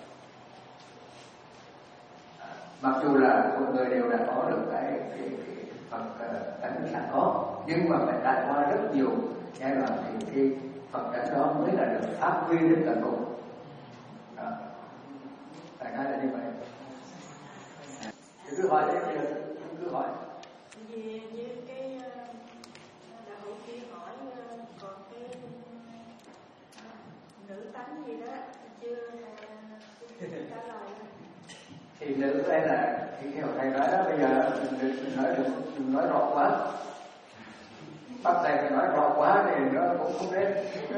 Mặc dù là mọi người đều đã có được cái, cái, cái Phật tánh sẵn có, nhưng mà phải trải qua rất nhiều giai đoạn thì cái Phật tánh đó mới là được phát huy đến tận cùng. Đó. Đại khái là như vậy. Thì cứ hỏi đấy, bây giờ cứ hỏi. Như, như cái đạo hữu kia hỏi còn cái nữ tánh gì đó chưa trả lời. Thì nữ đây là thì theo thầy nói đó, bây giờ mình nói được nói rõ quá. bắt thầy phải nói rõ quá thì nó cũng không đến.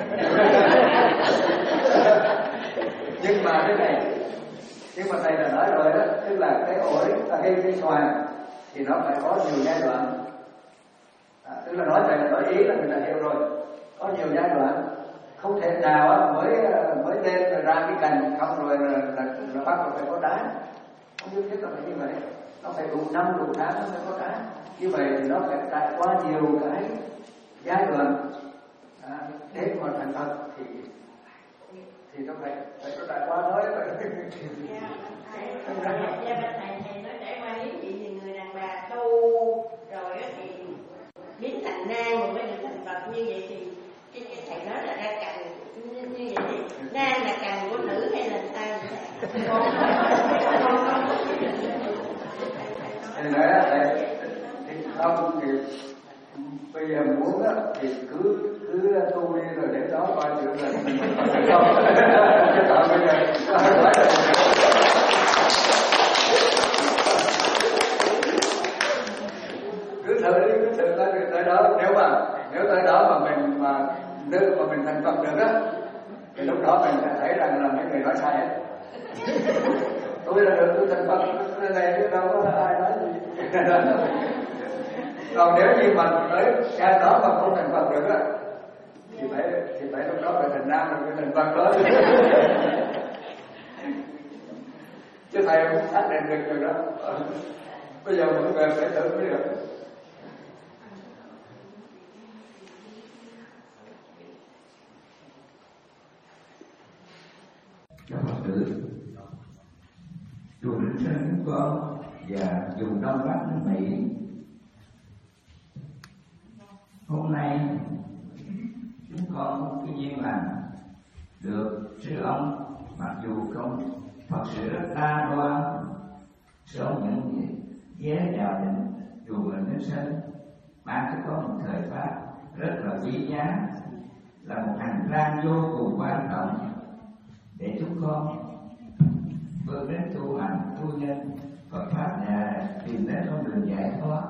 Nhưng mà thế này, nhưng mà thầy đã nói rồi đó, tức là cái ổi, là cái cái xoài thì nó phải có nhiều giai đoạn. À, tức là nói thầy là nói ý là người ta hiểu rồi, có nhiều giai đoạn, không thể nào á mới mới lên rồi ra cái cành không rồi là, là, là bắt đầu phải có trái, không nhất thiết là phải như vậy, nó phải đủ năm đủ tháng nó mới có trái. Như vậy thì nó phải trải qua nhiều cái giai đoạn à, để mà thành Phật thì thì nó phải phải có trải qua thôi. Dạ, thầy thầy nói trải qua hiếm chị thì người đàn bà tu rồi thì biến thành nam rồi mới được thành Phật, như vậy thì cái, cái thầy nói là ra cành như, như vậy thì nam là cành của nữ hay là sao thầy nói thầy thì không thì bây giờ muốn á thì cứ cứ tu đi rồi đến đó coi thử là mình phải không chứ còn bây giờ cứ thử đi cứ thử tới tới đó, nếu mà nếu tới đó mà mình mà nếu mà mình thành Phật được á thì lúc đó mình sẽ thấy rằng là mấy người nói sai hết. Tôi là được tôi thành Phật cái này chứ đâu có ai nói gì. Còn nếu như mà tới cái đó mà không thành Phật được á thì phải thì phải lúc đó phải thành nam rồi phải thành Phật đó. Chứ thầy không xác định được rồi đó. Bây giờ mọi người phải thử mới được. Các Phật tử, chùa Linh Sơn chúng con và vùng Đông Bắc nước Mỹ hôm nay chúng con có cái duyên lành được sư ông, mặc dù không thật sự rất đa đoan, sư ông những ghé vào đến chùa Linh Sơn mang cho con một thời pháp rất là quý giá, là một hành trang vô cùng quan trọng để chúng con vươn đến tu hành, tu nhân Phật pháp và tìm đến con đường giải thoát.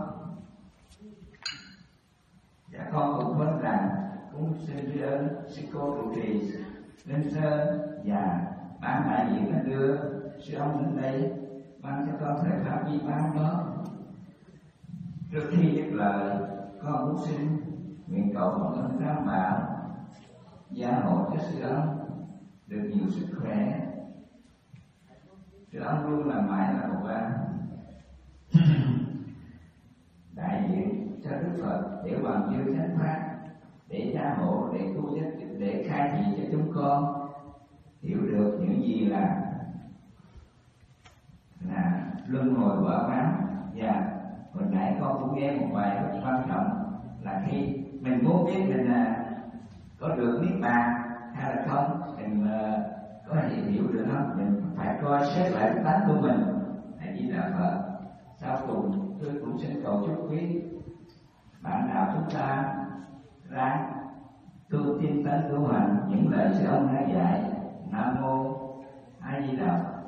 Và con cũng vẫn rằng cũng xin tri ân sư cô trụ trì Linh Sơn và ban đại diện đã đưa sư ông đến đây mang cho con thời pháp vi ban đó. Trước khi dứt lời, con cũng xin nguyện cầu một ơn tam bảo gia hộ cho sư ông được nhiều sức khỏe. Sư ông luôn là mãi là một đại diện cho Đức Phật để bằng như chánh pháp, để gia hộ, để tu nhất, để khai thị cho chúng con hiểu được những gì là là luân hồi quả báo. Và hồi nãy con cũng nghe một bài rất quan trọng là khi mình muốn biết mình là có được niết bàn hay là không, mình uh, có thể hiểu được không, mình phải coi xét lại cái tánh của mình. Hãy đi đạo Phật. Sau cùng tôi cũng xin cầu chúc quý bạn đạo chúng ta ráng tu tiên tấn tu hành những lời sư ông đã dạy. Nam mô A Di Đà Phật.